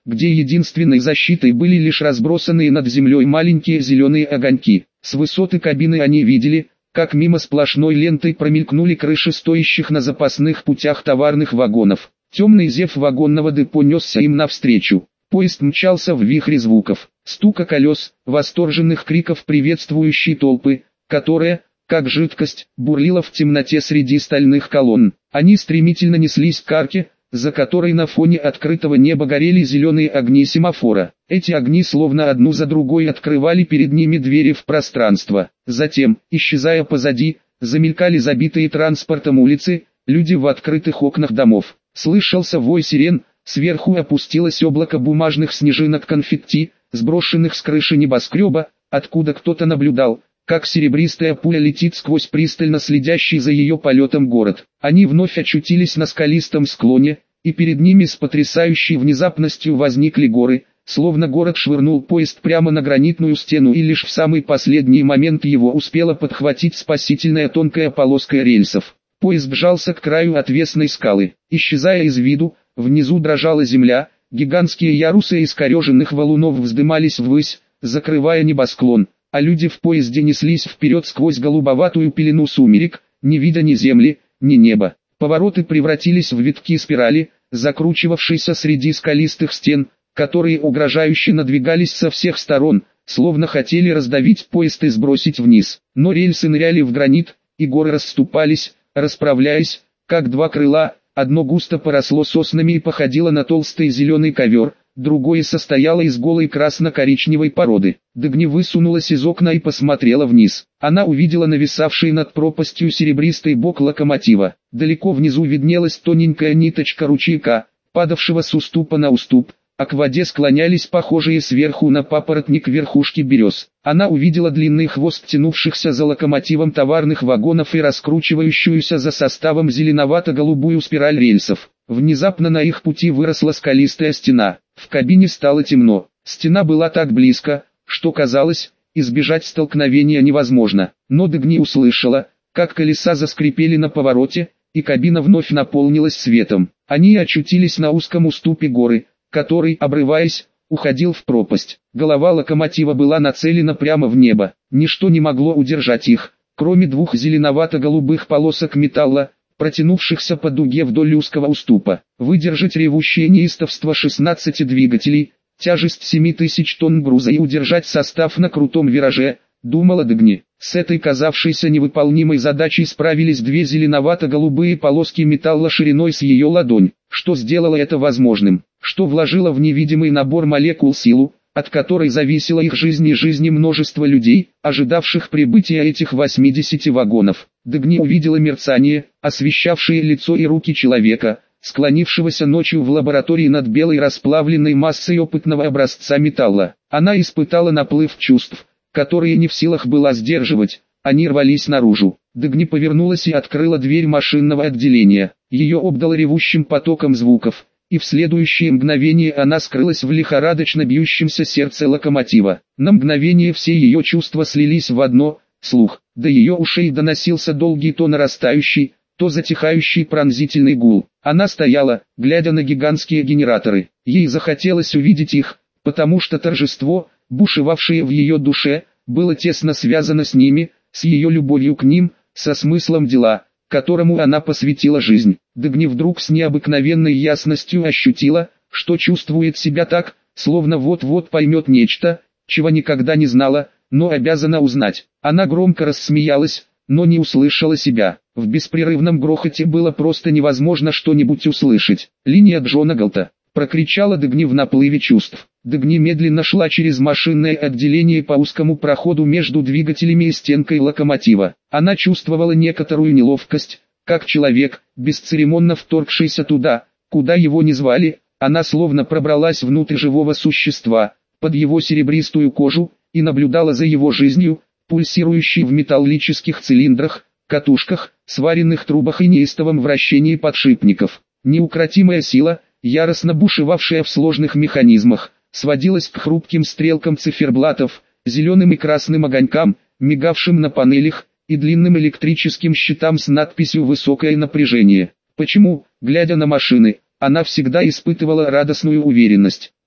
где единственной защитой были лишь разбросанные над землей маленькие зеленые огоньки. С высоты кабины они видели, как мимо сплошной лентой промелькнули крыши стоящих на запасных путях товарных вагонов. Темный зев вагонного депо несся им навстречу. Поезд мчался в вихре звуков, стука колес, восторженных криков приветствующей толпы, которая, как жидкость, бурлила в темноте среди стальных колонн. Они стремительно неслись к арке, за которой на фоне открытого неба горели зеленые огни семафора. Эти огни словно одну за другой открывали перед ними двери в пространство. Затем, исчезая позади, замелькали забитые транспортом улицы, люди в открытых окнах домов. Слышался вой сирен, сверху опустилось облако бумажных снежинок конфетти, сброшенных с крыши небоскреба, откуда кто-то наблюдал, как серебристая пуля летит сквозь пристально следящий за ее полетом город. Они вновь очутились на скалистом склоне, и перед ними с потрясающей внезапностью возникли горы, словно город швырнул поезд прямо на гранитную стену, и лишь в самый последний момент его успела подхватить спасительная тонкая полоска рельсов. Поезд сжался к краю отвесной скалы, исчезая из виду, внизу дрожала земля, гигантские ярусы искореженных валунов вздымались ввысь, закрывая небосклон, а люди в поезде неслись вперед сквозь голубоватую пелену сумерек, не видя ни земли, ни неба. Повороты превратились в витки спирали, закручивавшиеся среди скалистых стен, которые угрожающе надвигались со всех сторон, словно хотели раздавить поезд и сбросить вниз. Но рельсы ныряли в гранит, и горы расступались, расправляясь, как два крыла. Одно густо поросло соснами и походило на толстый зеленый ковер, другое состояло из голой красно-коричневой породы. Дагни высунулась из окна и посмотрела вниз. Она увидела нависавший над пропастью серебристый бок локомотива. Далеко внизу виднелась тоненькая ниточка ручейка, падавшего с уступа на уступ, а к воде склонялись похожие сверху на папоротник верхушки берез. Она увидела длинный хвост тянувшихся за локомотивом товарных вагонов и раскручивающуюся за составом зеленовато-голубую спираль рельсов. Внезапно на их пути выросла скалистая стена. В кабине стало темно. Стена была так близко, что казалось, избежать столкновения невозможно. Но Дагни услышала, как колеса заскрипели на повороте, и кабина вновь наполнилась светом. Они очутились на узком уступе горы, который, обрываясь, уходил в пропасть. Голова локомотива была нацелена прямо в небо. Ничто не могло удержать их, кроме двух зеленовато-голубых полосок металла, протянувшихся по дуге вдоль узкого уступа. Выдержать ревущее неистовство 16 двигателей, тяжесть 7000 тонн груза и удержать состав на крутом вираже, думала Дагни. С этой казавшейся невыполнимой задачей справились две зеленовато-голубые полоски металла шириной с ее ладонь. Что сделало это возможным? Что вложило в невидимый набор молекул силу, от которой зависела их жизнь и жизни множества людей, ожидавших прибытия этих 80 вагонов. Дагни увидела мерцание, освещавшее лицо и руки человека, склонившегося ночью в лаборатории над белой расплавленной массой опытного образца металла. Она испытала наплыв чувств, которые не в силах была сдерживать, они рвались наружу. Дагни повернулась и открыла дверь машинного отделения. Ее обдало ревущим потоком звуков, и в следующее мгновение она скрылась в лихорадочно бьющемся сердце локомотива. На мгновение все ее чувства слились в одно – слух. До ее ушей доносился долгий то нарастающий, то затихающий пронзительный гул. Она стояла, глядя на гигантские генераторы. Ей захотелось увидеть их, потому что торжество, бушевавшее в ее душе, было тесно связано с ними, с ее любовью к ним, со смыслом дела, которому она посвятила жизнь. Дагни вдруг с необыкновенной ясностью ощутила, что чувствует себя так, словно вот-вот поймет нечто, чего никогда не знала, но обязана узнать. Она громко рассмеялась, но не услышала себя. В беспрерывном грохоте было просто невозможно что-нибудь услышать. «Линия Джона Галта!» — прокричала Дагни в наплыве чувств. Дагни медленно шла через машинное отделение по узкому проходу между двигателями и стенкой локомотива. Она чувствовала некоторую неловкость, как человек, бесцеремонно вторгшийся туда, куда его не звали. Она словно пробралась внутрь живого существа, под его серебристую кожу, и наблюдала за его жизнью, пульсирующей в металлических цилиндрах, катушках, сваренных трубах и неистовом вращении подшипников. Неукротимая сила, яростно бушевавшая в сложных механизмах, сводилась к хрупким стрелкам циферблатов, зеленым и красным огонькам, мигавшим на панелях, и длинным электрическим щитам с надписью «Высокое напряжение». Почему, глядя на машины, она всегда испытывала радостную уверенность?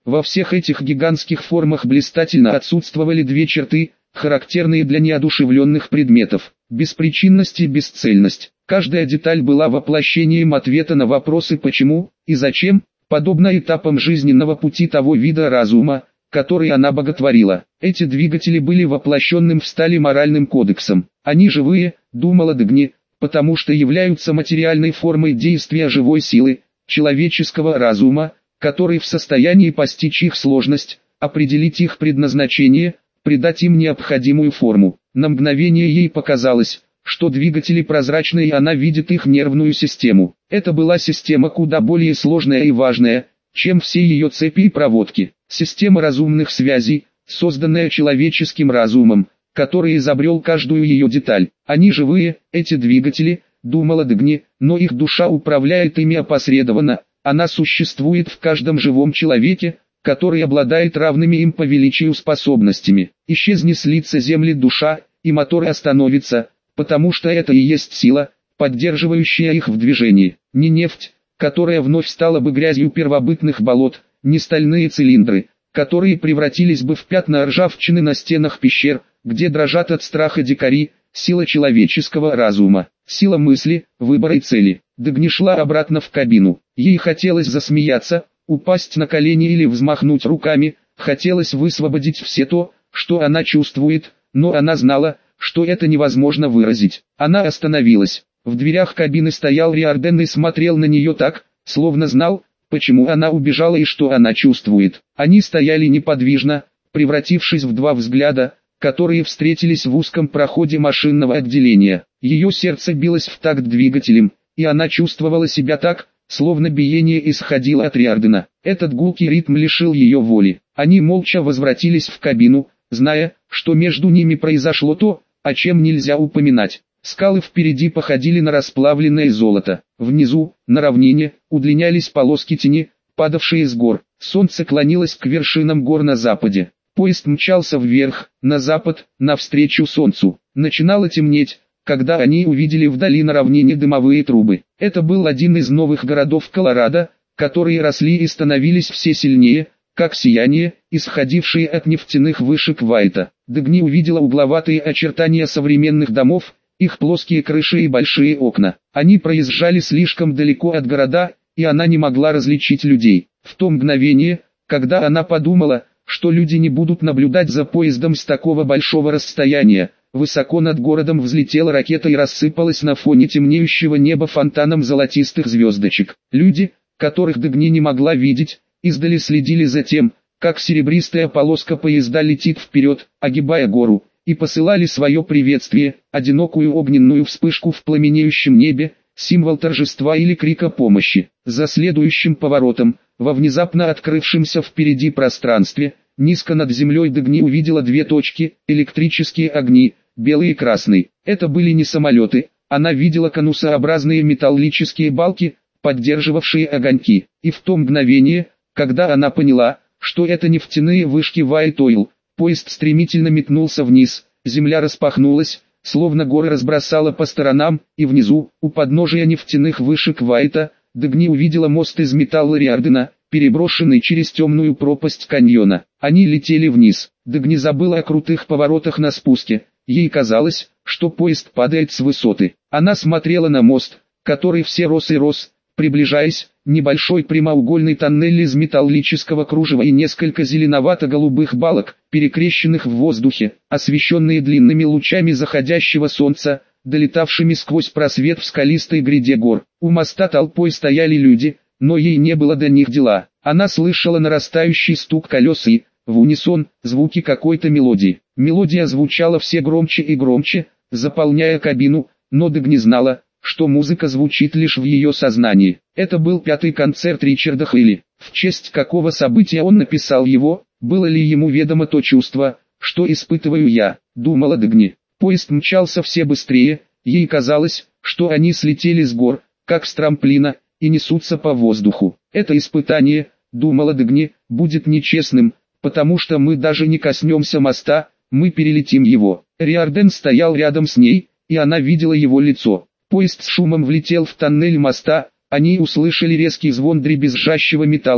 Во всех этих гигантских формах блистательно отсутствовали две черты, характерные для неодушевленных предметов: беспричинность и бесцельность. Каждая деталь была воплощением ответа на вопросы почему и зачем, подобно этапам жизненного пути того вида разума, который она боготворила. Эти двигатели были воплощенным в стали моральным кодексом. Они живые, думала Дагни, потому что являются материальной формой действия живой силы, человеческого разума, который в состоянии постичь их сложность, определить их предназначение, придать им необходимую форму. На мгновение ей показалось, что двигатели прозрачны и она видит их нервную систему. Это была система куда более сложная и важная, чем все ее цепи и проводки. Система разумных связей, созданная человеческим разумом, который изобрел каждую ее деталь. Они живые, эти двигатели, думала Дагни, но их душа управляет ими опосредованно. Она существует в каждом живом человеке, который обладает равными им по величию способностями. Исчезнет с лица земли душа, и мотор остановится, потому что это и есть сила, поддерживающая их в движении. Не нефть, которая вновь стала бы грязью первобытных болот, не стальные цилиндры, которые превратились бы в пятна ржавчины на стенах пещер, где дрожат от страха дикари, сила человеческого разума, сила мысли, выбора и цели. Дагни шла обратно в кабину. Ей хотелось засмеяться, упасть на колени или взмахнуть руками, хотелось высвободить все то, что она чувствует, но она знала, что это невозможно выразить. Она остановилась. В дверях кабины стоял Риордан и смотрел на нее так, словно знал, почему она убежала и что она чувствует. Они стояли неподвижно, превратившись в два взгляда, которые встретились в узком проходе машинного отделения. Ее сердце билось в такт двигателем, и она чувствовала себя так, словно биение исходило от Риордана. Этот гулкий ритм лишил ее воли. Они молча возвратились в кабину, зная, что между ними произошло то, о чем нельзя упоминать. Скалы впереди походили на расплавленное золото. Внизу, на равнине, удлинялись полоски тени, падавшие с гор. Солнце клонилось к вершинам гор на западе. Поезд мчался вверх, на запад, навстречу солнцу. Начинало темнеть, когда они увидели вдали на равнине дымовые трубы. Это был один из новых городов Колорадо, которые росли и становились все сильнее, как сияние, исходившее от нефтяных вышек Вайта. Дагни увидела угловатые очертания современных домов, их плоские крыши и большие окна. Они проезжали слишком далеко от города, и она не могла различить людей. В то мгновение, когда она подумала, что люди не будут наблюдать за поездом с такого большого расстояния, высоко над городом взлетела ракета и рассыпалась на фоне темнеющего неба фонтаном золотистых звездочек. Люди, которых Дагни не могла видеть, издали следили за тем, как серебристая полоска поезда летит вперед, огибая гору, и посылали свое приветствие, одинокую огненную вспышку в пламенеющем небе, символ торжества или крика помощи. За следующим поворотом, во внезапно открывшемся впереди пространстве, низко над землей Дагни увидела две точки, электрические огни, белый и красный. Это были не самолеты, она видела конусообразные металлические балки, поддерживавшие огоньки. И в то мгновение, когда она поняла, что это нефтяные вышки White Oil, поезд стремительно метнулся вниз, земля распахнулась, словно горы разбросала по сторонам, и внизу, у подножия нефтяных вышек Вайта, Дагни увидела мост из металла Риордана, переброшенный через темную пропасть каньона. Они летели вниз. Дагни забыла о крутых поворотах на спуске. Ей казалось, что поезд падает с высоты. Она смотрела на мост, который все рос и рос, приближаясь, небольшой прямоугольный тоннель из металлического кружева и несколько зеленовато-голубых балок, перекрещенных в воздухе, освещенные длинными лучами заходящего солнца, долетавшими сквозь просвет в скалистой гряде гор. У моста толпой стояли люди, но ей не было до них дела. Она слышала нарастающий стук колес и, в унисон, звуки какой-то мелодии. Мелодия звучала все громче и громче, заполняя кабину, но Дагни знала, что музыка звучит лишь в ее сознании. Это был пятый концерт Ричарда Хейли. В честь какого события он написал его, было ли ему ведомо то чувство, что испытываю я, думала Дагни. Поезд мчался все быстрее, ей казалось, что они слетели с гор, как с трамплина, и несутся по воздуху. Это испытание, думала Дагни, будет нечестным, потому что мы даже не коснемся моста, мы перелетим его. Риордан стоял рядом с ней, и она видела его лицо. Поезд с шумом влетел в тоннель моста, они услышали резкий звон дребезжащего металла,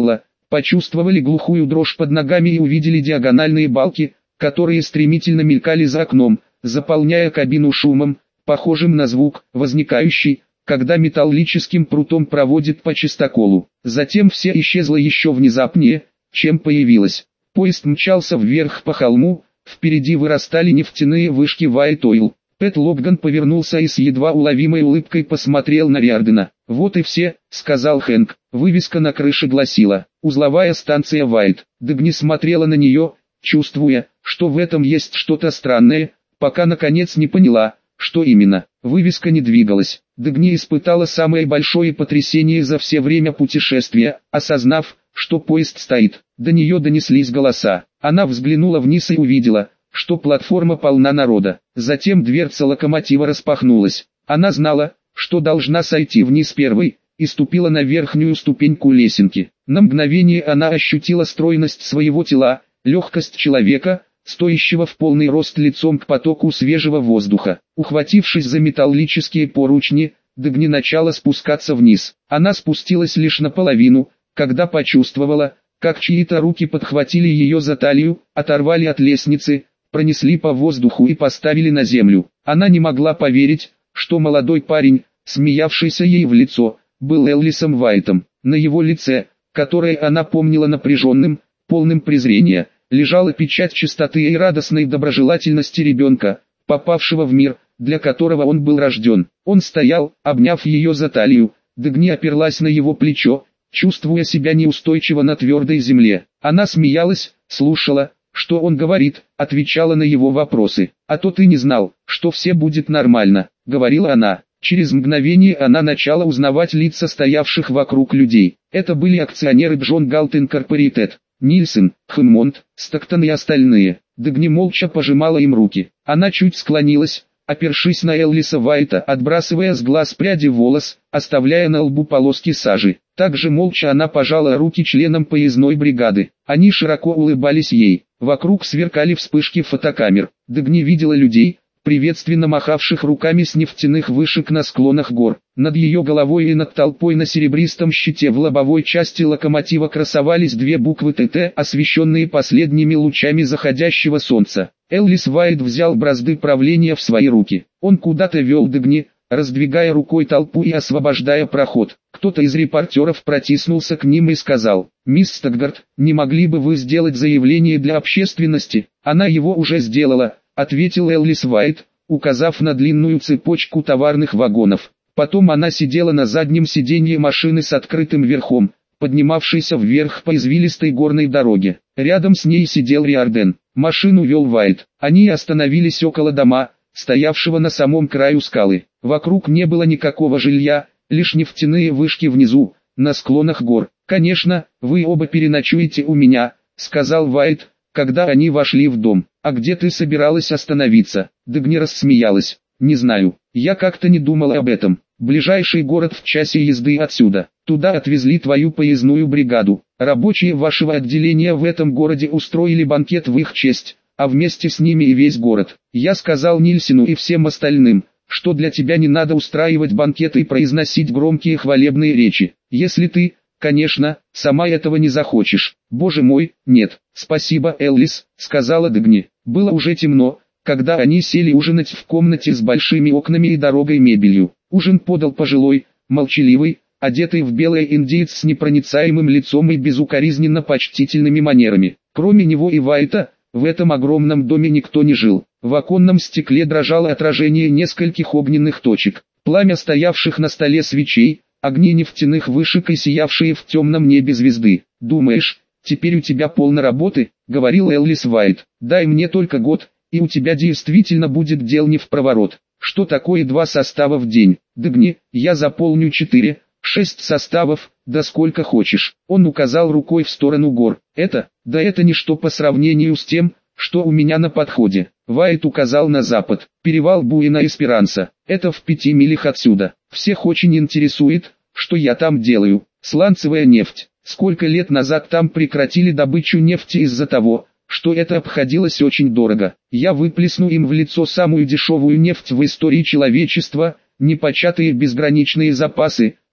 почувствовали глухую дрожь под ногами и увидели диагональные балки, которые стремительно мелькали за окном, заполняя кабину шумом, похожим на звук, возникающий, когда металлическим прутом проводит по чистоколу. Затем все исчезло еще внезапнее, чем появилось. Поезд мчался вверх по холму, впереди вырастали нефтяные вышки White Oil. Пэт Лобган повернулся и с едва уловимой улыбкой посмотрел на Риордана. «Вот и все», — сказал Хэнк. Вывеска на крыше гласила «Узловая станция White». Дагни смотрела на нее, чувствуя, что в этом есть что-то странное, пока наконец не поняла, что именно. Вывеска не двигалась. Дагни испытала самое большое потрясение за все время путешествия, осознав, что поезд стоит. До нее донеслись голоса. Она взглянула вниз и увидела, что платформа полна народа. Затем дверца локомотива распахнулась. Она знала, что должна сойти вниз первой, и ступила на верхнюю ступеньку лесенки. На мгновение она ощутила стройность своего тела, легкость человека, стоящего в полный рост лицом к потоку свежего воздуха. Ухватившись за металлические поручни, Дагни начала спускаться вниз. Она спустилась лишь наполовину, когда почувствовала, как чьи-то руки подхватили ее за талию, оторвали от лестницы, пронесли по воздуху и поставили на землю. Она не могла поверить, что молодой парень, смеявшийся ей в лицо, был Эллисом Уайтом. На его лице, которое она помнила напряженным, полным презрения, лежала печать чистоты и радостной доброжелательности ребенка, попавшего в мир, для которого он был рожден. Он стоял, обняв ее за талию. Дагни оперлась на его плечо, чувствуя себя неустойчиво на твердой земле. Она смеялась, слушала, что он говорит, отвечала на его вопросы. «А то ты не знал, что все будет нормально», — говорила она. Через мгновение она начала узнавать лица стоявших вокруг людей. Это были акционеры Джон Галт Инкорпорейтед, Нильсон, Хэммонд, Стоктон и остальные. Дагни молча пожимала им руки. Она чуть склонилась, опершись на Эллиса Уайта, отбрасывая с глаз пряди волос, оставляя на лбу полоски сажи. Также молча она пожала руки членам поездной бригады. Они широко улыбались ей. Вокруг сверкали вспышки фотокамер. Дагни видела людей, приветственно махавших руками с нефтяных вышек на склонах гор. Над ее головой и над толпой на серебристом щите в лобовой части локомотива красовались две буквы ТТ, освещенные последними лучами заходящего солнца. Эллис Уайт взял бразды правления в свои руки. Он куда-то вел Дагни, раздвигая рукой толпу и освобождая проход. Кто-то из репортеров протиснулся к ним и сказал: «Мисс Стокгарт, не могли бы вы сделать заявление для общественности?» «Она его уже сделала», — ответил Эллис Уайт, указав на длинную цепочку товарных вагонов. Потом она сидела на заднем сиденье машины с открытым верхом, поднимавшейся вверх по извилистой горной дороге. Рядом с ней сидел Риордан. Машину вел Уайт. Они остановились около дома, стоявшего на самом краю скалы. Вокруг не было никакого жилья, лишь нефтяные вышки внизу, на склонах гор. «Конечно, вы оба переночуете у меня», — сказал Уайт, когда они вошли в дом. «А где ты собиралась остановиться?» Дагни рассмеялась. «Не знаю, я как-то не думала об этом. Ближайший город в часе езды отсюда. Туда отвезли твою поездную бригаду. Рабочие вашего отделения в этом городе устроили банкет в их честь, а вместе с ними и весь город. Я сказал Нильсену и всем остальным, что для тебя не надо устраивать банкеты и произносить громкие хвалебные речи, если ты, конечно, сама этого не захочешь». «Боже мой, нет, спасибо, Эллис», — сказала Дагни. Было уже темно, когда они сели ужинать в комнате с большими окнами и дорогой мебелью. Ужин подал пожилой, молчаливый, одетый в белое индиец с непроницаемым лицом и безукоризненно почтительными манерами. Кроме него и Уайта, в этом огромном доме никто не жил. В оконном стекле дрожало отражение нескольких огненных точек. Пламя стоявших на столе свечей, огни нефтяных вышек и сиявшие в темном небе звезды. «Думаешь, теперь у тебя полно работы?» — говорил Эллис Уайт. «Дай мне только год, и у тебя действительно будет дел не впроворот. Что такое 2 состава в день? Дагни, я заполню 4, 6 составов, да сколько хочешь». Он указал рукой в сторону гор. «Это ничто по сравнению с тем, что у меня на подходе». Уайт указал на запад. «Перевал Буэна-Эсперанса. Это в 5 милях отсюда. Всех очень интересует, что я там делаю. Сланцевая нефть. Сколько лет назад там прекратили добычу нефти из-за того, что это обходилось очень дорого. Я выплесну им в лицо самую дешевую нефть в истории человечества, непочатые безграничные запасы,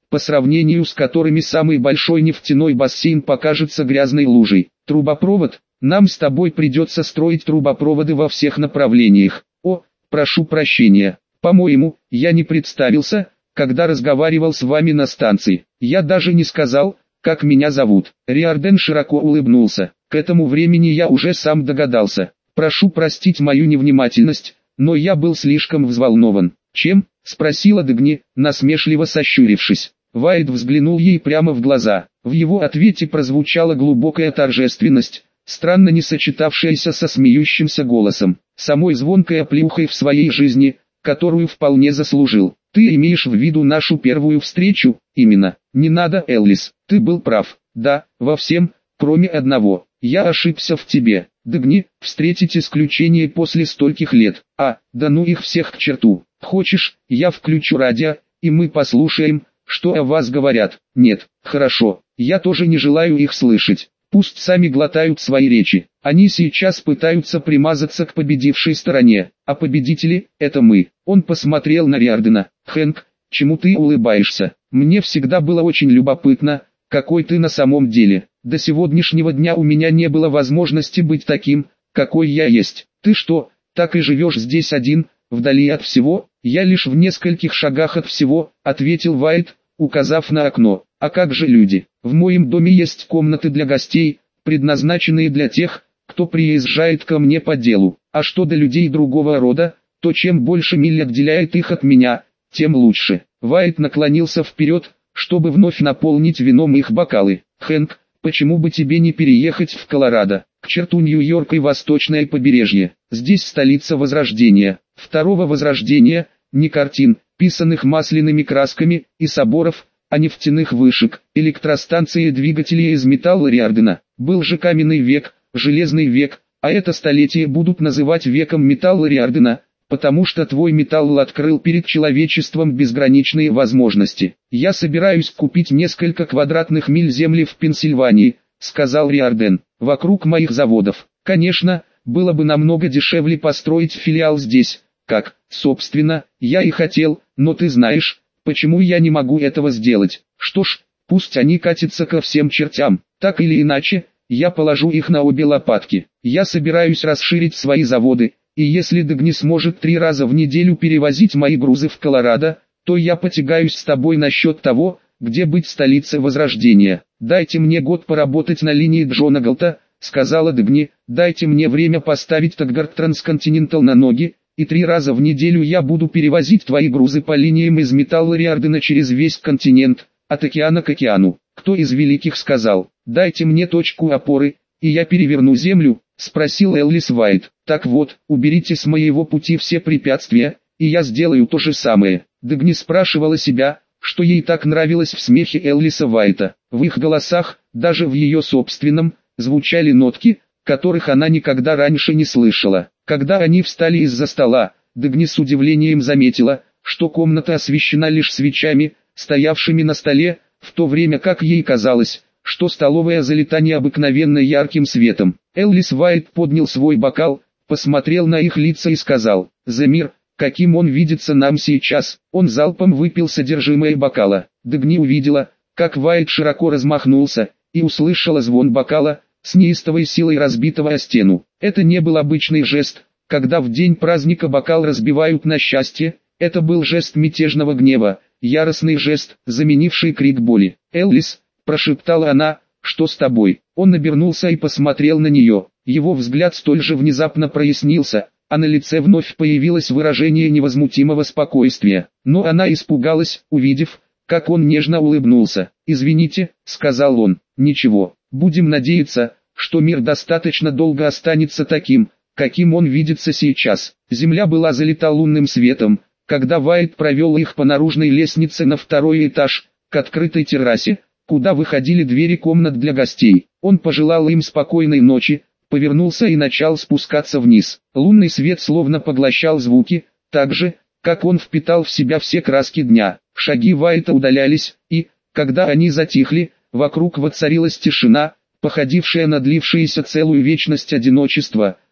по сравнению с которыми самый большой нефтяной бассейн покажется грязной лужей. Трубопровод? Нам с тобой придется строить трубопроводы во всех направлениях. О, прошу прощения. По-моему, я не представился, когда разговаривал с вами на станции. Я даже не сказал, как меня зовут. Риордан широко улыбнулся. К этому времени я уже сам догадался. Прошу простить мою невнимательность, но я был слишком взволнован. Чем? Спросила Дагни, насмешливо сощурившись. Вайт взглянул ей прямо в глаза. В его ответе прозвучала глубокая торжественность, странно не сочетавшаяся со смеющимся голосом. Самой звонкой оплеухой в своей жизни, которую вполне заслужил. Ты имеешь в виду нашу первую встречу? Именно. Не надо, Эллис, ты был прав. Да, во всем, кроме одного. Я ошибся в тебе. Дагни, встретить исключение после стольких лет. Да ну их всех к черту. Хочешь, я включу радио, и мы послушаем, что о вас говорят? Нет, хорошо, я тоже не желаю их слышать. Пусть сами глотают свои речи. Они сейчас пытаются примазаться к победившей стороне, а победители – это мы. Он посмотрел на Риордана. Хэнк, чему ты улыбаешься? Мне всегда было очень любопытно, какой ты на самом деле. До сегодняшнего дня у меня не было возможности быть таким, какой я есть. Ты что, так и живешь здесь один, вдали от всего? Я лишь в нескольких шагах от всего, ответил Вайт, указав на окно. А как же люди? В моем доме есть комнаты для гостей, предназначенные для тех, кто приезжает ко мне по делу. А что до людей другого рода, то чем больше миль отделяет их от меня, тем лучше. Вайт наклонился вперед, чтобы вновь наполнить вином их бокалы. Хэнк, почему бы тебе не переехать в Колорадо? К черту Нью-Йорк и восточное побережье. Здесь столица Возрождения, второго Возрождения, не картин, писанных масляными красками, и соборов, а нефтяных вышек, электростанции и двигатели из металла Риордана. Был же каменный век, железный век, а это столетие будут называть веком металла Риордана, потому что твой металл открыл перед человечеством безграничные возможности. Я собираюсь купить несколько квадратных миль земли в Пенсильвании, сказал Риордан, вокруг моих заводов. Конечно, было бы намного дешевле построить филиал здесь, как, собственно, я и хотел, но ты знаешь, почему я не могу этого сделать. Что ж, пусть они катятся ко всем чертям, так или иначе, я положу их на обе лопатки. Я собираюсь расширить свои заводы, и если Дагни сможет 3 раза в неделю перевозить мои грузы в Колорадо, то я потягаюсь с тобой насчет того, где быть столицей Возрождения. Дайте мне год поработать на линии Джона Галта, сказала Дагни, дайте мне время поставить Таггарт Трансконтинентал на ноги, и 3 раза в неделю я буду перевозить твои грузы по линиям из металла Риордана через весь континент, от океана к океану. Кто из великих сказал, дайте мне точку опоры, и я переверну землю, спросил Эллис Вайт. Так вот, уберите с моего пути все препятствия, и я сделаю то же самое. Дагни спрашивала себя, что ей так нравилось в смехе Эллиса Вайта. В их голосах, даже в ее собственном, звучали нотки, которых она никогда раньше не слышала. Когда они встали из-за стола, Дагни с удивлением заметила, что комната освещена лишь свечами, стоявшими на столе, в то время как ей казалось, что столовая залита необыкновенно ярким светом. Эллис Вайт поднял свой бокал, посмотрел на их лица и сказал, «За мир, каким он видится нам сейчас». Он залпом выпил содержимое бокала. Дагни увидела, как Вайт широко размахнулся, и услышала звон бокала, с неистовой силой разбитого о стену. Это не был обычный жест, когда в день праздника бокал разбивают на счастье, это был жест мятежного гнева, яростный жест, заменивший крик боли. «Эллис», прошептала она, «что с тобой?» Он обернулся и посмотрел на нее, его взгляд столь же внезапно прояснился, а на лице вновь появилось выражение невозмутимого спокойствия. Но она испугалась, увидев, как он нежно улыбнулся. «Извините», — сказал он, «ничего, будем надеяться, что мир достаточно долго останется таким, каким он видится сейчас». Земля была залита лунным светом, когда Вайт провел их по наружной лестнице на 2-й этаж, к открытой террасе, куда выходили двери комнат для гостей. Он пожелал им спокойной ночи, повернулся и начал спускаться вниз. Лунный свет словно поглощал звуки, так же, как он впитал в себя все краски дня. Шаги Вайта удалялись, и, когда они затихли, вокруг воцарилась тишина, походившая на длившееся целую вечность одиночества,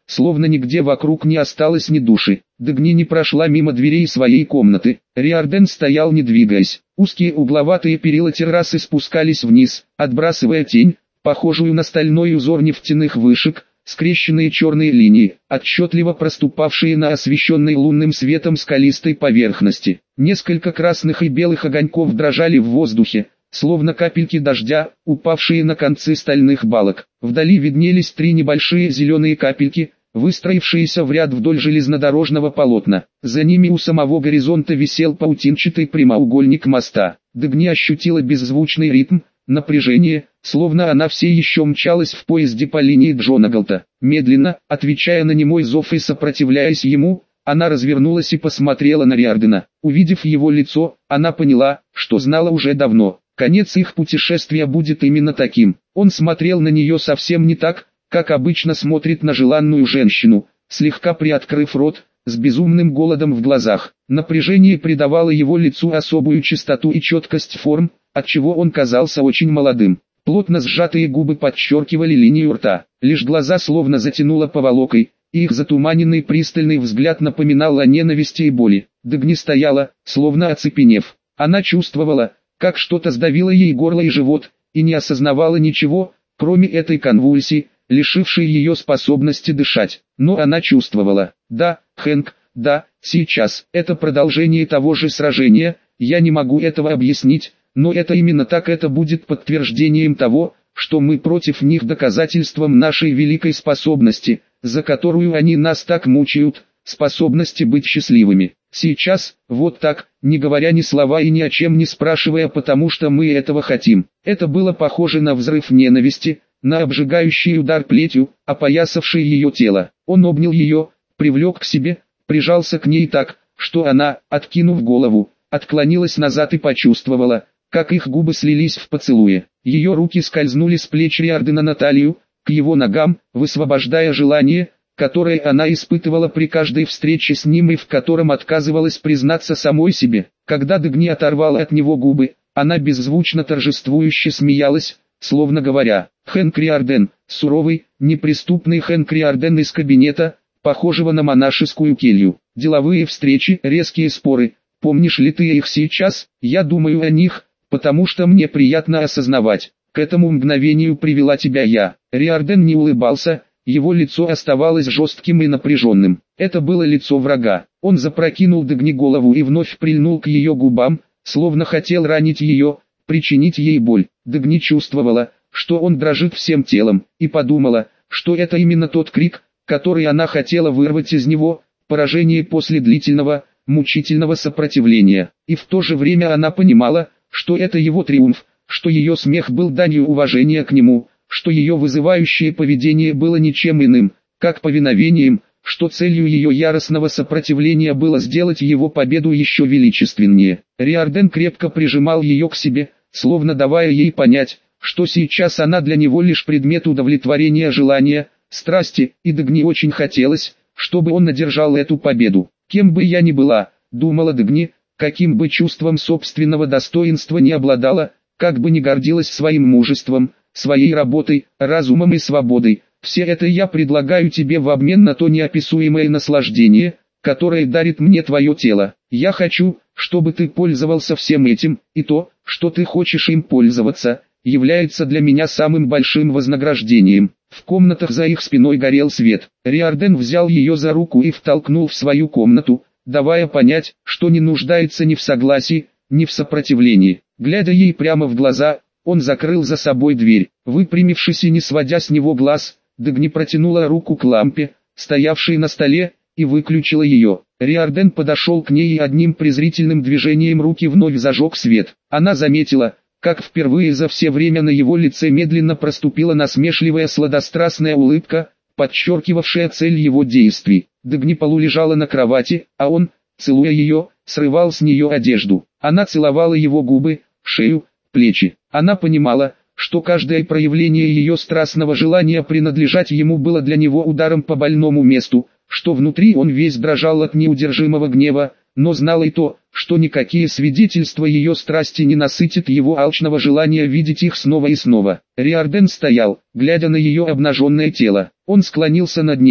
словно нигде вокруг не осталось ни души. Дагни не прошла мимо дверей своей комнаты. Риарден стоял не двигаясь. Узкие угловатые перила террасы спускались вниз, отбрасывая тень, похожую на стальной узор нефтяных вышек, скрещенные черные линии, отчетливо проступавшие на освещенной лунным светом скалистой поверхности. Несколько красных и белых огоньков дрожали в воздухе, словно капельки дождя, упавшие на концы стальных балок. Вдали виднелись 3 небольшие зеленые капельки, выстроившиеся в ряд вдоль железнодорожного полотна. За ними у самого горизонта висел паутинчатый прямоугольник моста. Дагни ощутила беззвучный ритм, напряжение, словно она все еще мчалась в поезде по линии Джонагалта. Медленно, отвечая на немой зов и сопротивляясь ему, она развернулась и посмотрела на Риардена. Увидев его лицо, она поняла, что знала уже давно. Конец их путешествия будет именно таким. Он смотрел на нее совсем не так, как обычно смотрит на желанную женщину, слегка приоткрыв рот, с безумным голодом в глазах. Напряжение придавало его лицу особую чистоту и четкость форм, отчего он казался очень молодым. Плотно сжатые губы подчеркивали линию рта, лишь глаза словно затянуло поволокой, и их затуманенный пристальный взгляд напоминал о ненависти и боли. Дагни стояла, словно оцепенев. Она чувствовала, как что-то сдавило ей горло и живот, и не осознавала ничего, кроме этой конвульсии, лишившей ее способности дышать. Но она чувствовала: да, Хэнк, да, сейчас. Это продолжение того же сражения, я не могу этого объяснить, но это именно так, это будет подтверждением того, что мы против них, доказательством нашей великой способности, за которую они нас так мучают, способности быть счастливыми. Сейчас, вот так, не говоря ни слова и ни о чем не спрашивая, потому что мы этого хотим. Это было похоже на взрыв ненависти, на обжигающий удар плетью, опоясавший ее тело. Он обнял ее, привлек к себе, прижался к ней так, что она, откинув голову, отклонилась назад и почувствовала, как их губы слились в поцелуе. Ее руки скользнули с плеч Риардена на талию, к его ногам, высвобождая желание, которое она испытывала при каждой встрече с ним и в котором отказывалась признаться самой себе. Когда Дагни оторвала от него губы, она беззвучно торжествующе смеялась, словно говоря: «Хэнк Риарден, суровый, неприступный Хэнк Риарден из кабинета, похожего на монашескую келью. Деловые встречи, резкие споры, помнишь ли ты их сейчас? Я думаю о них, потому что мне приятно осознавать, к этому мгновению привела тебя я». Риарден не улыбался, его лицо оставалось жестким и напряженным. Это было лицо врага. Он запрокинул Дагни голову и вновь прильнул к ее губам, словно хотел ранить ее, причинить ей боль. Дагни чувствовала, что он дрожит всем телом, и подумала, что это именно тот крик, который она хотела вырвать из него, поражение после длительного, мучительного сопротивления. И в то же время она понимала, что это его триумф, что ее смех был данью уважения к нему, что ее вызывающее поведение было ничем иным, как повиновением, что целью ее яростного сопротивления было сделать его победу еще величественнее. Риарден крепко прижимал ее к себе, словно давая ей понять, что сейчас она для него лишь предмет удовлетворения желания, страсти, и Дагни очень хотелось, чтобы он одержал эту победу. «Кем бы я ни была», — думала Дагни, каким бы чувством собственного достоинства не обладала, как бы ни гордилась своим мужеством, своей работой, разумом и свободой, все это я предлагаю тебе в обмен на то неописуемое наслаждение, которое дарит мне твое тело. Я хочу, чтобы ты пользовался всем этим, и то, что ты хочешь им пользоваться, является для меня самым большим вознаграждением». В комнатах за их спиной горел свет. Риарден взял ее за руку и втолкнул в свою комнату, давая понять, что не нуждается ни в согласии, ни в сопротивлении. Глядя ей прямо в глаза, он закрыл за собой дверь. Выпрямившись и не сводя с него глаз, Дагни протянула руку к лампе, стоявшей на столе, и выключила ее. Риарден подошел к ней и одним презрительным движением руки вновь зажег свет. Она заметила, как впервые за все время на его лице медленно проступила насмешливая сладострастная улыбка, подчеркивавшая цель его действий. Дагни полулежала на кровати, а он, целуя ее, срывал с нее одежду. Она целовала его губы, шею, плечи. Она понимала, что каждое проявление ее страстного желания принадлежать ему было для него ударом по больному месту, что внутри он весь дрожал от неудержимого гнева, но знал и то, что никакие свидетельства ее страсти не насытят его алчного желания видеть их снова и снова. Риарден стоял, глядя на ее обнаженное тело. Он склонился над ней,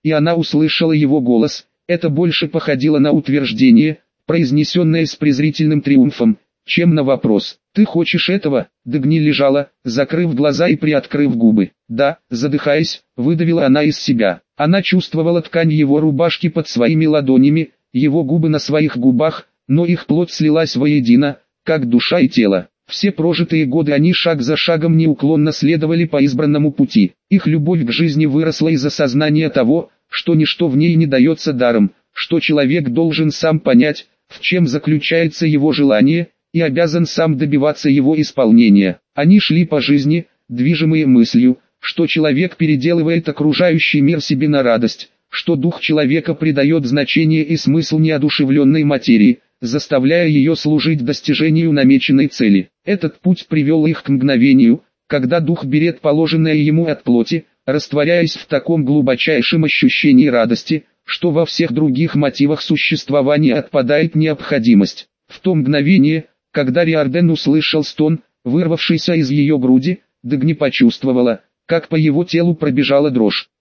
и она услышала его голос. Это больше походило на утверждение, произнесенное с презрительным триумфом, чем на вопрос. «Ты хочешь этого?» Дагни лежала, закрыв глаза и приоткрыв губы. «Да», задыхаясь, выдавила она из себя. Она чувствовала ткань его рубашки под своими ладонями, его губы на своих губах, но их плоть слилась воедино, как душа и тело. Все прожитые годы они шаг за шагом неуклонно следовали по избранному пути. Их любовь к жизни выросла из осознания того, что ничто в ней не дается даром, что человек должен сам понять, в чем заключается его желание, и обязан сам добиваться его исполнения. Они шли по жизни, движимые мыслью, что человек переделывает окружающий мир себе на радость, что дух человека придает значение и смысл неодушевленной материи, заставляя ее служить достижению намеченной цели. Этот путь привел их к мгновению, когда дух берет положенное ему от плоти, растворяясь в таком глубочайшем ощущении радости, что во всех других мотивах существования отпадает необходимость. В то мгновение, когда Риордан услышал стон, вырвавшийся из ее груди, Дагни почувствовала, как по его телу пробежала дрожь.